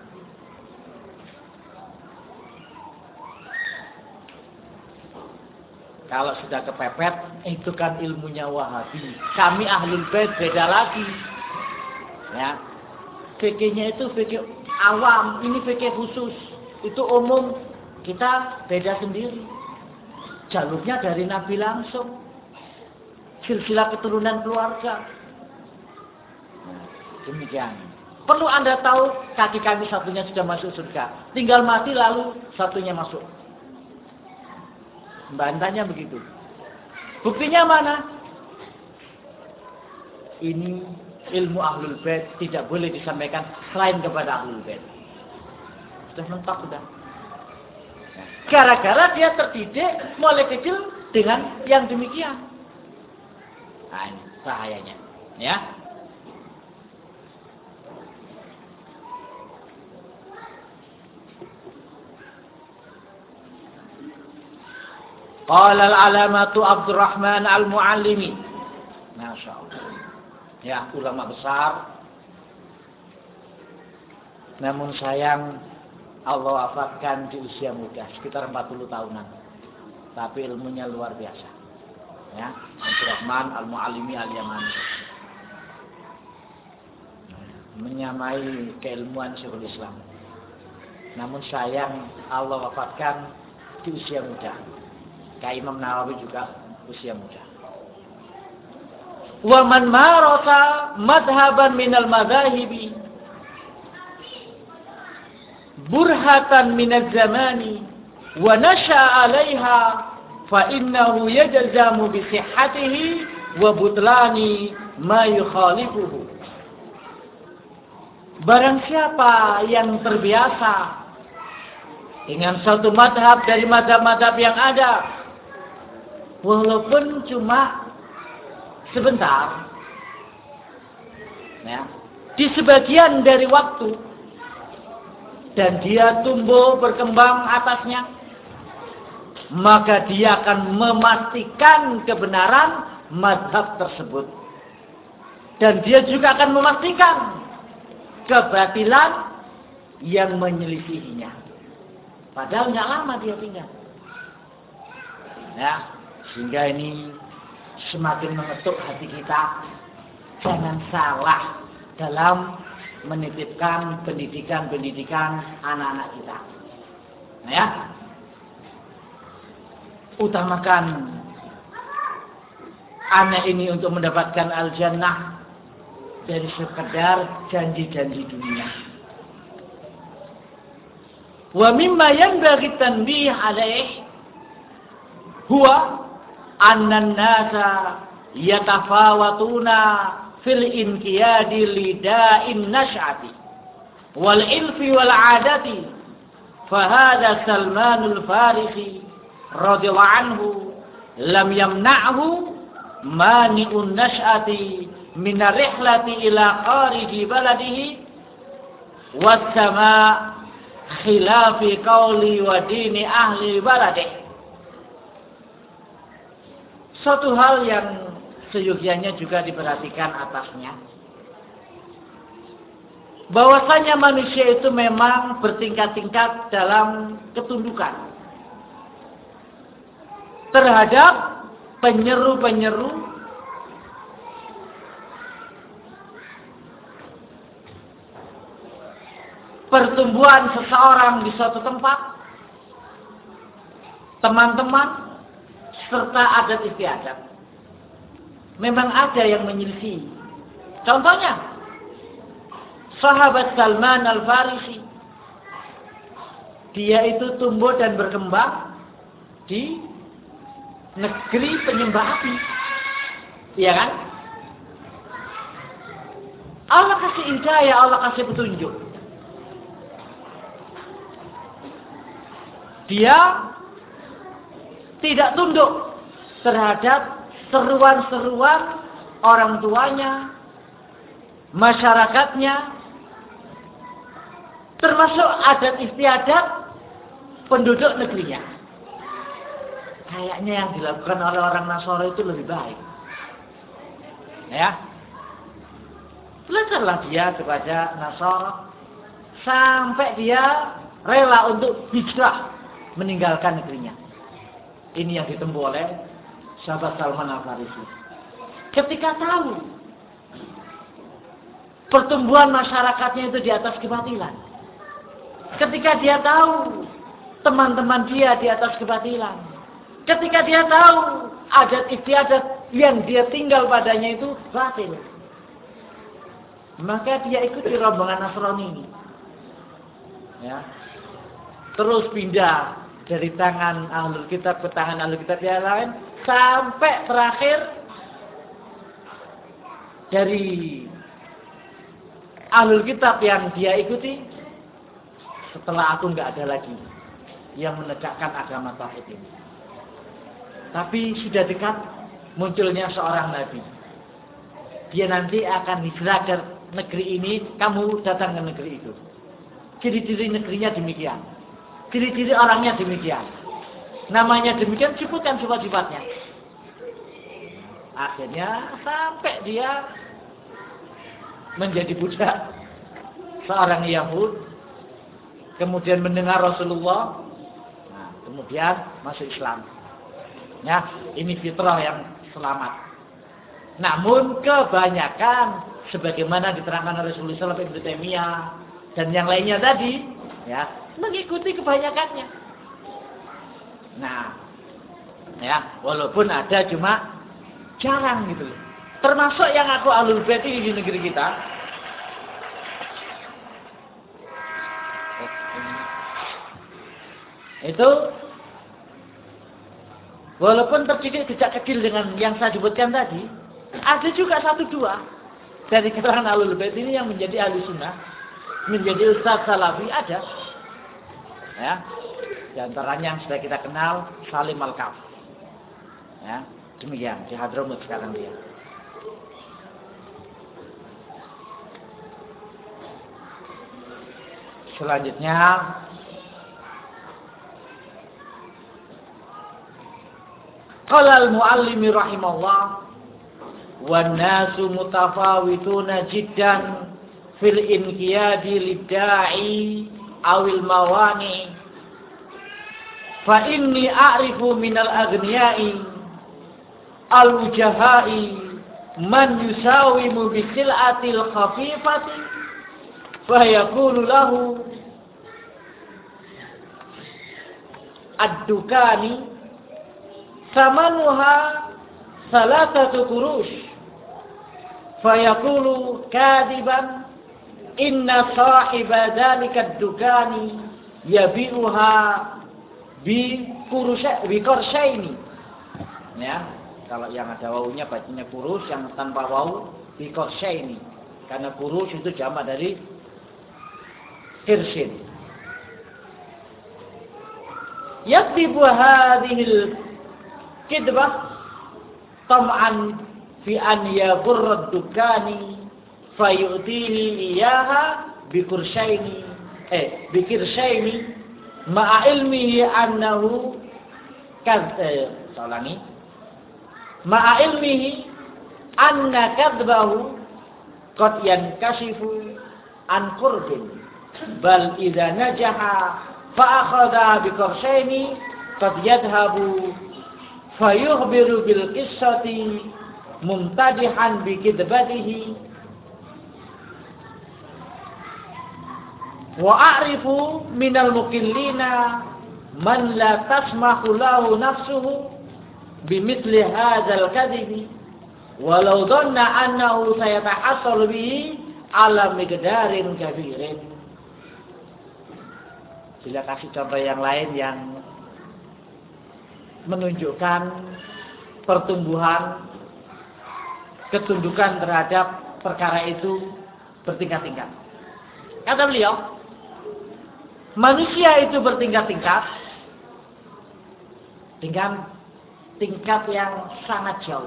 Kalau sudah kepepet, itu kan ilmunya Wahabi. Kami Ahlul Bait beda lagi. Ya. Fikihnya itu fikih awam, ini fikih khusus. Itu umum, kita beda sendiri. Jalurnya dari Nabi langsung. Silsilah keturunan keluarga. Nah, demikian. Perlu Anda tahu, kaki kami satunya sudah masuk surga. Tinggal mati lalu satunya masuk. Bantahnya begitu. Buktinya mana? Ini ilmu Ahlul Bait tidak boleh disampaikan selain kepada Ahlul Bait. Sudah mentok sudah. Gara-gara dia terdidik mulai kecil dengan yang demikian. Nah, ini bahayanya. Ya. Qala al-alamatu Abdurrahman al-Muallimi. Masya Allah. Ya, ulama besar. Namun sayang Allah wafatkan di usia muda, sekitar empat puluh tahunan. Tapi ilmunya luar biasa. Ya, Abdurrahman al-Muallimi al-Yamani. Menyamai keilmuan Syekhul Islam. Namun sayang Allah wafatkan di usia muda. Kayak Imam Nawawi juga usia muda. Wa man marasa madhaban minal madhahibi burhatan minaz zamani wa nasha 'alaiha fa innahu yajzamu bi sihhatihi wa butlani ma yukhalifuhu. Barang siapa yang terbiasa dengan satu madhab dari madhab-madhab yang ada, walaupun cuma sebentar, ya, di sebagian dari waktu, dan dia tumbuh berkembang atasnya, maka dia akan memastikan kebenaran madhab tersebut, dan dia juga akan memastikan kebatilan yang menyelisihinya. Padahal nggak lama dia tinggal. Ya, sehingga ini semakin mengetuk hati kita. Jangan salah dalam menitipkan pendidikan-pendidikan anak-anak kita. Nah, ya, utamakan anak ini untuk mendapatkan al-jannah dari sekedar janji-janji dunia. Wa mimma yanbaghi tanbih alaih huwa anna an-nasa yatafawatuna fil inqiyadi lida'in nash'ati wal ilfi wal 'adati fa hadha Salmanul Farisi radhiyallahu anhu lam yamna'hu mani'un nash'ati min ar-rihlati ila khariji baladihi was-sama' khilafi qawli wa dini ahli baladih. Satu hal yang seyogianya juga diperhatikan atasnya, bahwasanya manusia itu memang bertingkat-tingkat dalam ketundukan terhadap penyeru-penyeru pertumbuhan seseorang di suatu tempat, teman-teman, serta adat istiadat. Memang ada yang menyelisih. Contohnya, sahabat Salman Al-Farisi. Dia itu tumbuh dan berkembang di negeri penyembah api. Iya kan? Allah kasih hidayah, Allah kasih petunjuk. Dia tidak tunduk terhadap seruan-seruan orang tuanya, masyarakatnya, termasuk adat istiadat penduduk negerinya. Kayaknya yang dilakukan oleh orang Nasara itu lebih baik. Ya, belajarlah dia kepada Nasara sampai dia rela untuk hijrah meninggalkan negerinya. Ini yang ditempuh oleh sahabat Salman Al-Farisi. Ketika tahu pertumbuhan masyarakatnya itu di atas kebatilan, ketika dia tahu teman-teman dia di atas kebatilan, ketika dia tahu adat istiadat yang dia tinggal padanya itu batil, maka dia ikuti rombongan Nasrani ini. Ya. Terus pindah dari tangan Ahlul Kitab ke tangan Ahlul Kitab yang lain, sampai terakhir dari Ahlul Kitab yang dia ikuti, setelah aku nggak ada lagi yang menegakkan agama tauhid ini. Tapi sudah dekat munculnya seorang nabi. Dia nanti akan hijrah ke negeri ini, kamu datang ke negeri itu. Ciri-ciri negerinya demikian. Ciri-ciri orangnya demikian. Namanya demikian, sebutkan sifat-sifatnya. Akhirnya sampai dia menjadi budak seorang Yahud. Kemudian mendengar Rasulullah. Nah, kemudian masuk Islam. Ya, ini fitrah yang selamat. Namun kebanyakan sebagaimana diterangkan oleh Rasulullah Ibnu Taimiyah dan yang lainnya tadi, ya, mengikuti kebanyakannya. Nah, ya, walaupun ada cuma jarang gitu. Termasuk yang aku Ahlul Bait di negeri kita. Itu walaupun terdidik sejak kecil dengan yang saya sebutkan tadi, Ada juga satu dua dari kalangan Ahlul Bait ini yang menjadi ahli sunnah, menjadi ustaz salafi ada. Ya. Di antaranya yang sudah kita kenal Salim Al-Kaf. Ya, demikian di Hadramut sekarang dia. Selanjutnya qala al-muallimi rahimahullah wan nasu mutafawituna jiddan fil inqiyadi lid-da'i awil mawani fa inni a'rifu minal aghniyai al-wujahai man yusawimu bi sil'atil khafifati fa yaqulu lahu ad-dukani samanuha salatatu kurush fa yaqulu kadiban inna sahiba dzalika ad-dukani yabi'uha bi kurusha bi korshaini. Ya, kalau yang ada wawunya bacanya kurus, yang tanpa wawu bi korshaini. Karena kurus itu jamak dari kirsin. Yaktibu hadhil kidbah tam'an fi an yaghurra ad-dukani fayu'tihi iyaha bi kurshaini eh bi kirshaini ma'a ilmihi annahu kad eh, ulangi ma'a ilmihi anna kadbahu qad yankashifu an qurbin bal idza najaha fa akhadha bi qarshaini qad yadhhabu fayukhbiru bil qissati mumtadihan bi kidbatihi wa a'rifu minal mukillina man la tasmahu lahu nafsuhu bimithli hadzal kadhibi walau dhanna annahu sayatahassal bihi ala miqdarin kabirin. Bila kasih contoh yang lain yang menunjukkan pertumbuhan ketundukan terhadap perkara itu bertingkat-tingkat. Kata beliau, manusia itu bertingkat-tingkat dengan tingkat yang sangat jauh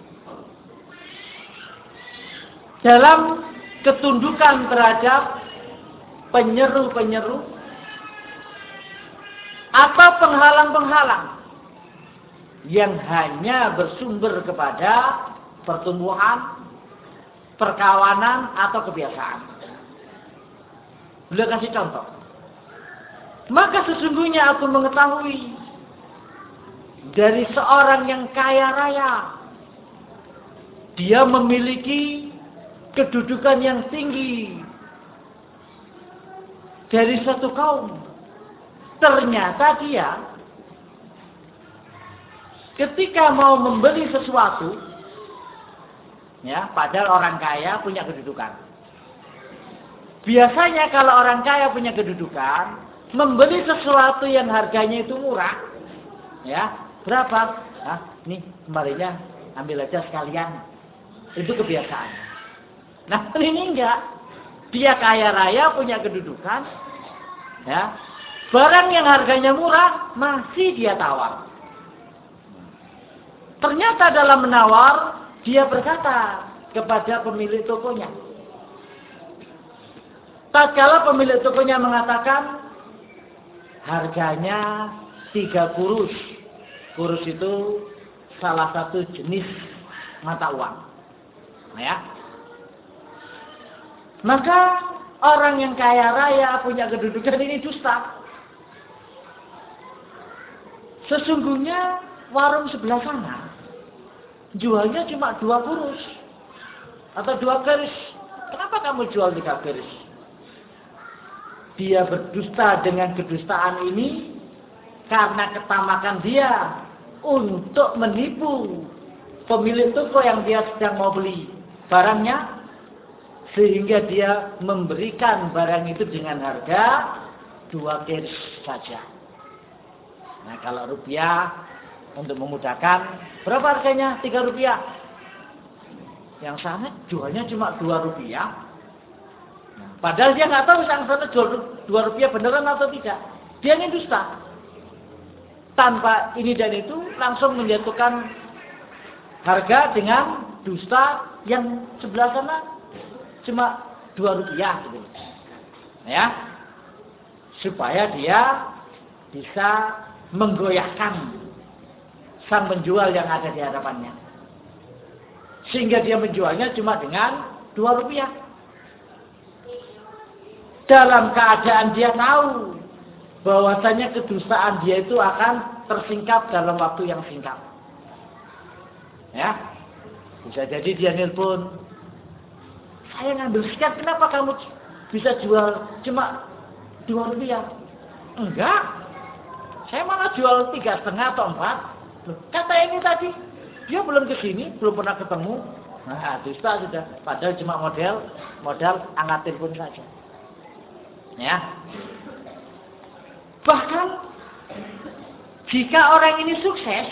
dalam ketundukan terhadap penyeru-penyeru atau penghalang-penghalang yang hanya bersumber kepada pertumbuhan, perkawanan atau kebiasaan. Beliau kasih contoh. Maka sesungguhnya aku mengetahui dari seorang yang kaya raya, dia memiliki kedudukan yang tinggi dari satu kaum. Ternyata dia ketika mau membeli sesuatu, ya, padahal orang kaya punya kedudukan. Biasanya kalau orang kaya punya kedudukan, membeli sesuatu yang harganya itu murah, ya, berapa? Nah, nih kembalinya ambil aja sekalian. Itu kebiasaan. Nah, ini enggak. Dia kaya raya, punya kedudukan, ya. Barang yang harganya murah masih dia tawar. Ternyata dalam menawar dia berkata kepada pemilik tokonya. Tatkala pemilik tokonya mengatakan harganya tiga kurus. Kurus itu salah satu jenis mata uang. Nah, ya. Maka orang yang kaya raya punya kedudukan ini dusta. Sesungguhnya warung sebelah sana jualnya cuma dua kurus atau dua keris. Kenapa kamu jual tiga keris? Dia berdusta dengan kedustaan ini karena ketamakan dia untuk menipu pemilik toko yang dia sedang mau beli barangnya, sehingga dia memberikan barang itu dengan harga dua keris saja. Nah, kalau rupiah untuk memudahkan, berapa harganya? Tiga rupiah. Yang sana jualnya cuma dua rupiah. Nah, padahal dia nggak tahu yang sana jual dua rupiah beneran atau tidak. Dia ini dusta. Tanpa ini dan itu langsung menjatuhkan harga dengan dusta yang sebelah sana cuma dua rupiah gitu. Ya. Supaya dia bisa menggoyahkan sang penjual yang ada di hadapannya. Sehingga dia menjualnya cuma dengan dua rupiah. Dalam keadaan dia tahu bahwasanya kedustaan dia itu akan tersingkap dalam waktu yang singkat. Ya. Bisa jadi dia nelpon, saya ngambil sekian, kenapa kamu bisa jual cuma dua rupiah? Enggak. Saya malah jual tiga setengah atau empat. Kata ini tadi, dia belum kesini, belum pernah ketemu. Nah, dusta sudah. Padahal cuma model, modal angkat telepon saja. Ya. Bahkan jika orang ini sukses,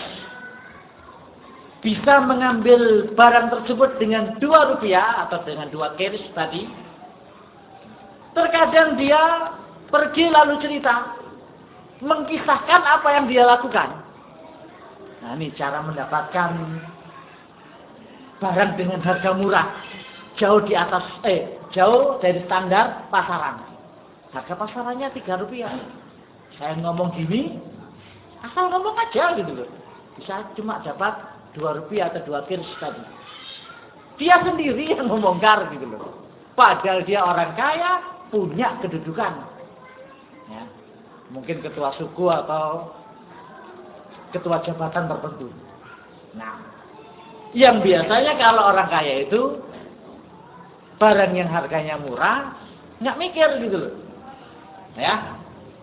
bisa mengambil barang tersebut dengan dua rupiah atau dengan dua kirs tadi, terkadang dia pergi lalu cerita, mengkisahkan apa yang dia lakukan. Nah, ini cara mendapatkan barang dengan harga murah, jauh di atas, eh, jauh dari standar pasaran. Harga pasarannya tiga rupiah. Saya ngomong gini, asal ngomong aja gitu loh. Bisa cuma dapat dua rupiah atau dua kirs tadi. Dia sendiri yang membongkar gitu loh. Padahal dia orang kaya, punya kedudukan. Ya. Mungkin ketua suku atau ketua jabatan tertentu. Nah, yang biasanya kalau orang kaya itu barang yang harganya murah, nggak mikir gitu loh. Ya.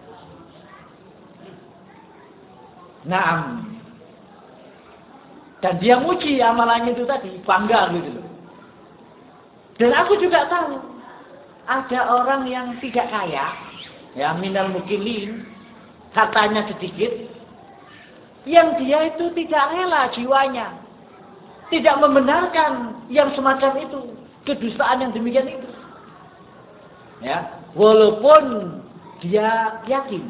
Nah, dan dia muji amalannya itu tadi, bangga gitu loh. Dan aku juga tahu ada orang yang tidak kaya, ya minal mukillin, hartanya sedikit, yang dia itu tidak rela jiwanya, tidak membenarkan yang semacam itu, kedustaan yang demikian itu. Ya, walaupun dia yakin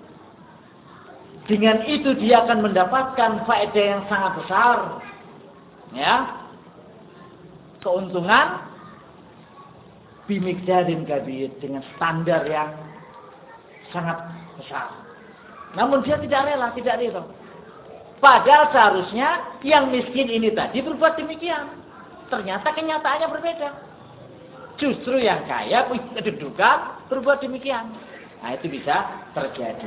dengan itu dia akan mendapatkan faedah yang sangat besar, ya, keuntungan bimikdarin kabir, dengan standar yang sangat besar. Namun dia tidak rela, tidak rela. Padahal seharusnya yang miskin ini tadi berbuat demikian. Ternyata kenyataannya berbeda. Justru yang kaya punya kedudukan berbuat demikian. Nah, itu bisa terjadi.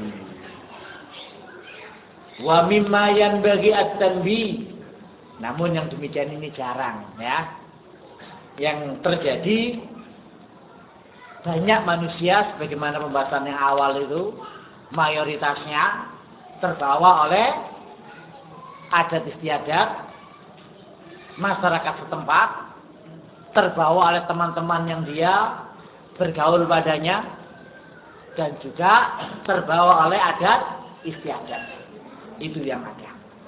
Wa mimma yanbaghi at-tanbih. Namun yang demikian ini jarang, ya. Yang terjadi banyak manusia sebagaimana pembahasan yang awal itu mayoritasnya terbawa oleh adat istiadat masyarakat setempat, terbawa oleh teman-teman yang dia bergaul padanya, dan juga terbawa oleh adat istiadat. Itu yang ada.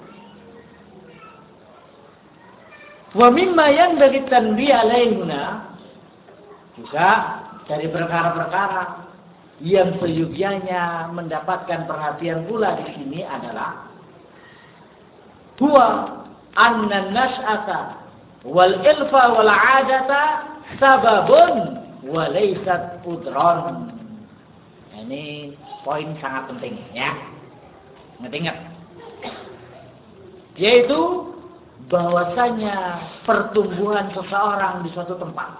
Wa mimma yanbaghi tanbih alaihuna, juga dari perkara-perkara yang seyogyanya mendapatkan perhatian pula di sini adalah huwa anna nas'ata wal ilfa wal 'adata sababun wa laysat udran. Ini poin sangat penting, ya. Ingat-ingat. Yaitu bahwasanya pertumbuhan seseorang di suatu tempat,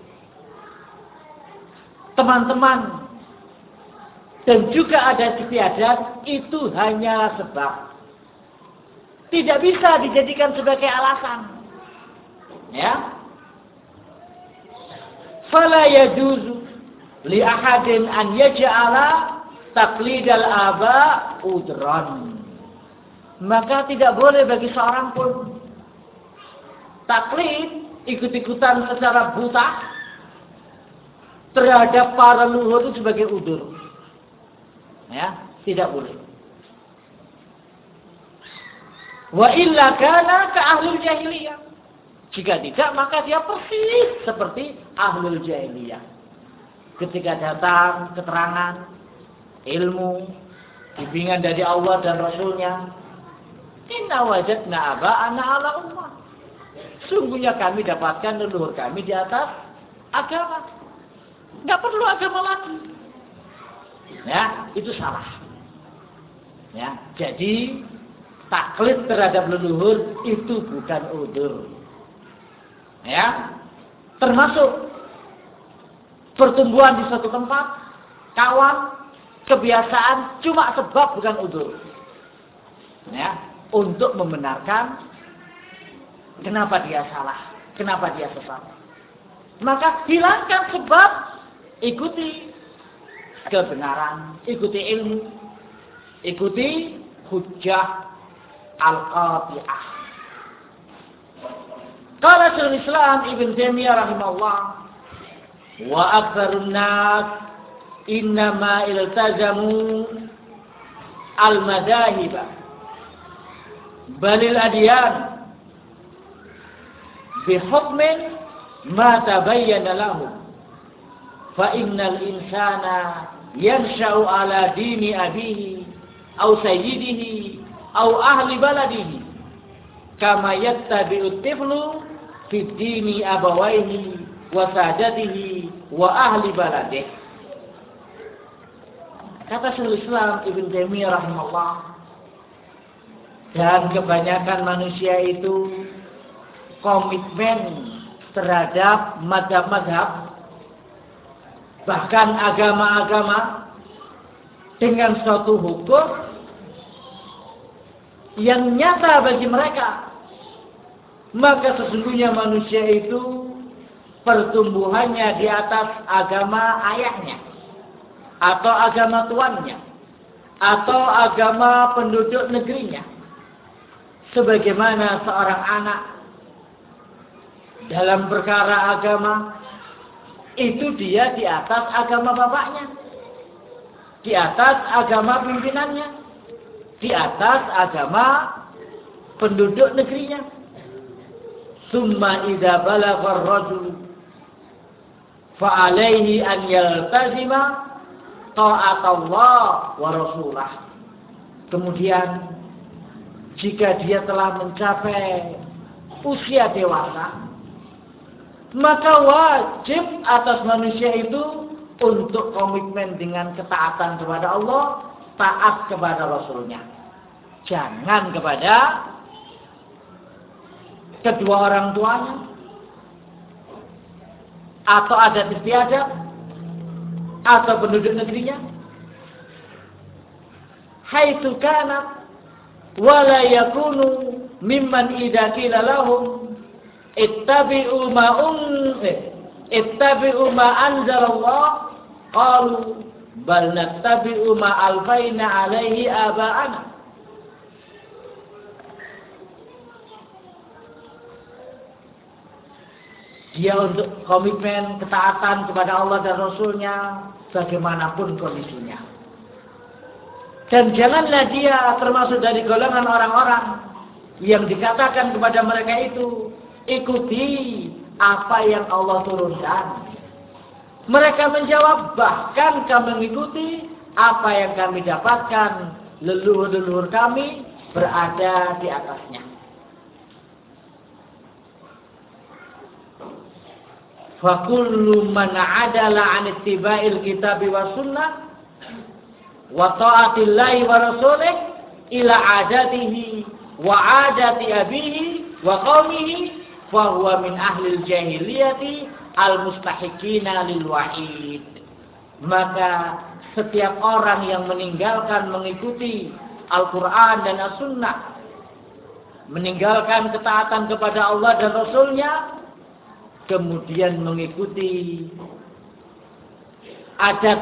teman-teman, dan juga ada istiadat, itu hanya sebab. Tidak bisa dijadikan sebagai alasan. Ya. Fala yajuzu li ahadin an yaj'ala taqlidal aba udran. Maka tidak boleh bagi seorang pun taklid, ikut-ikutan secara buta terhadap para leluhur itu sebagai udur. Ya, tidak boleh. Wa illa kana ka ahlul jahiliyah. Jika tidak, maka dia persis seperti ahlul jahiliyah. Ketika datang keterangan, ilmu, bimbingan dari Allah dan Rasulnya, inna wajadna aba'ana ala ummah. Sungguhnya kami dapatkan leluhur kami di atas agama. Nggak perlu agama lagi. Ya, itu salah. Ya, jadi taklid terhadap leluhur itu bukan udzur. Ya, termasuk pertumbuhan di suatu tempat, kawan, kebiasaan cuma sebab bukan udzur. Ya, untuk membenarkan kenapa dia salah, kenapa dia sesat. Maka hilangkan sebab, ikuti kebenaran, ikuti ilmu, ikuti hujjah al-qati'ah. Qala Syekhul Islam Ibn Taimiyah rahimahullah, wa aktsarun nas innama iltazamu al-madahib balil adyan bi hukmin ma tabayyana lahum fa innal insana yansha'u ala dini abihi aw sayyidihi aw ahli baladihi kama yattabi'u tiflu fi dini abawaihi wa sadatihi wa ahli baladihi. Kata Syekhul Islam Ibn Taimiyah rahimahullah, dan kebanyakan manusia itu komitmen terhadap mazhab-mazhab, bahkan agama-agama, dengan suatu hukum yang nyata bagi mereka. Maka sesungguhnya manusia itu pertumbuhannya di atas agama ayahnya, atau agama tuannya, atau agama penduduk negerinya. Sebagaimana seorang anak dalam perkara agama, itu dia di atas agama bapaknya, di atas agama pimpinannya, di atas agama penduduk negerinya. Summa idza balagha ar-rajul fa alaihi an yaltazima ta'atallah wa rasulah. Kemudian jika dia telah mencapai usia dewasa, maka wajib atas manusia itu untuk komitmen dengan ketaatan kepada Allah, taat kepada Rasulnya. Jangan kepada kedua orang tuanya, atau adat istiadat, atau penduduk negerinya. Haitsu kana wala yakunu mimman idza qila lahum ittabi'u ma un ittabi'u ma anzalallah qalu bal nattabi'u ma alfaina alaihi aba'ana. Dia untuk komitmen ketaatan kepada Allah dan Rasulnya bagaimanapun kondisinya. Dan janganlah dia termasuk dari golongan orang-orang yang dikatakan kepada mereka itu, ikuti apa yang Allah turunkan. Mereka menjawab, bahkan kami mengikuti apa yang kami dapatkan, leluhur-leluhur kami berada di atasnya. Fa kullu man adala an ittiba'il kitabi was sunnah wa ta'atillahi wa rasulih ila adatihi wa adati abihi wa qaumihi fa huwa min ahli al-jahiliyati al-mustahiqina lil wa'id. Maka setiap orang yang meninggalkan mengikuti Al-Quran dan As-Sunnah, meninggalkan ketaatan kepada Allah dan Rasulnya, kemudian mengikuti adat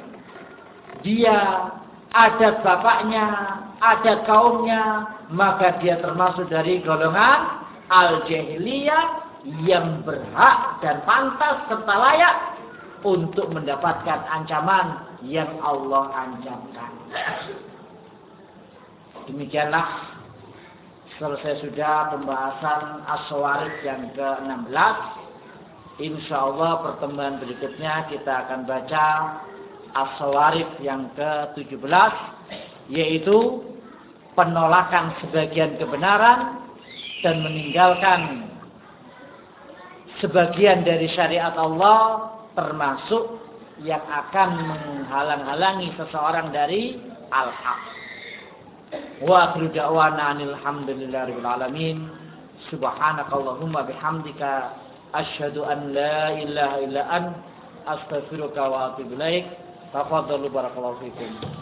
dia, adat bapaknya, adat kaumnya, maka dia termasuk dari golongan al-jahiliyah yang berhak dan pantas serta layak untuk mendapatkan ancaman yang Allah ancamkan. Demikianlah selesai sudah pembahasan as-sawarif yang ke enam belas. Insyaallah pertemuan berikutnya kita akan baca as-sawarif yang ke tujuh belas, yaitu penolakan sebagian kebenaran dan meninggalkan sebagian dari syariat Allah, termasuk yang akan menghalang-halangi seseorang dari al-haq. Wa akhiru da'wana alhamdulillahirabbil alamin. Subhanakallahumma bihamdika asyhadu an la ilaha illa anta astaghfiruka wa atubu ilaik. Tafadhalu barakallahu fikum.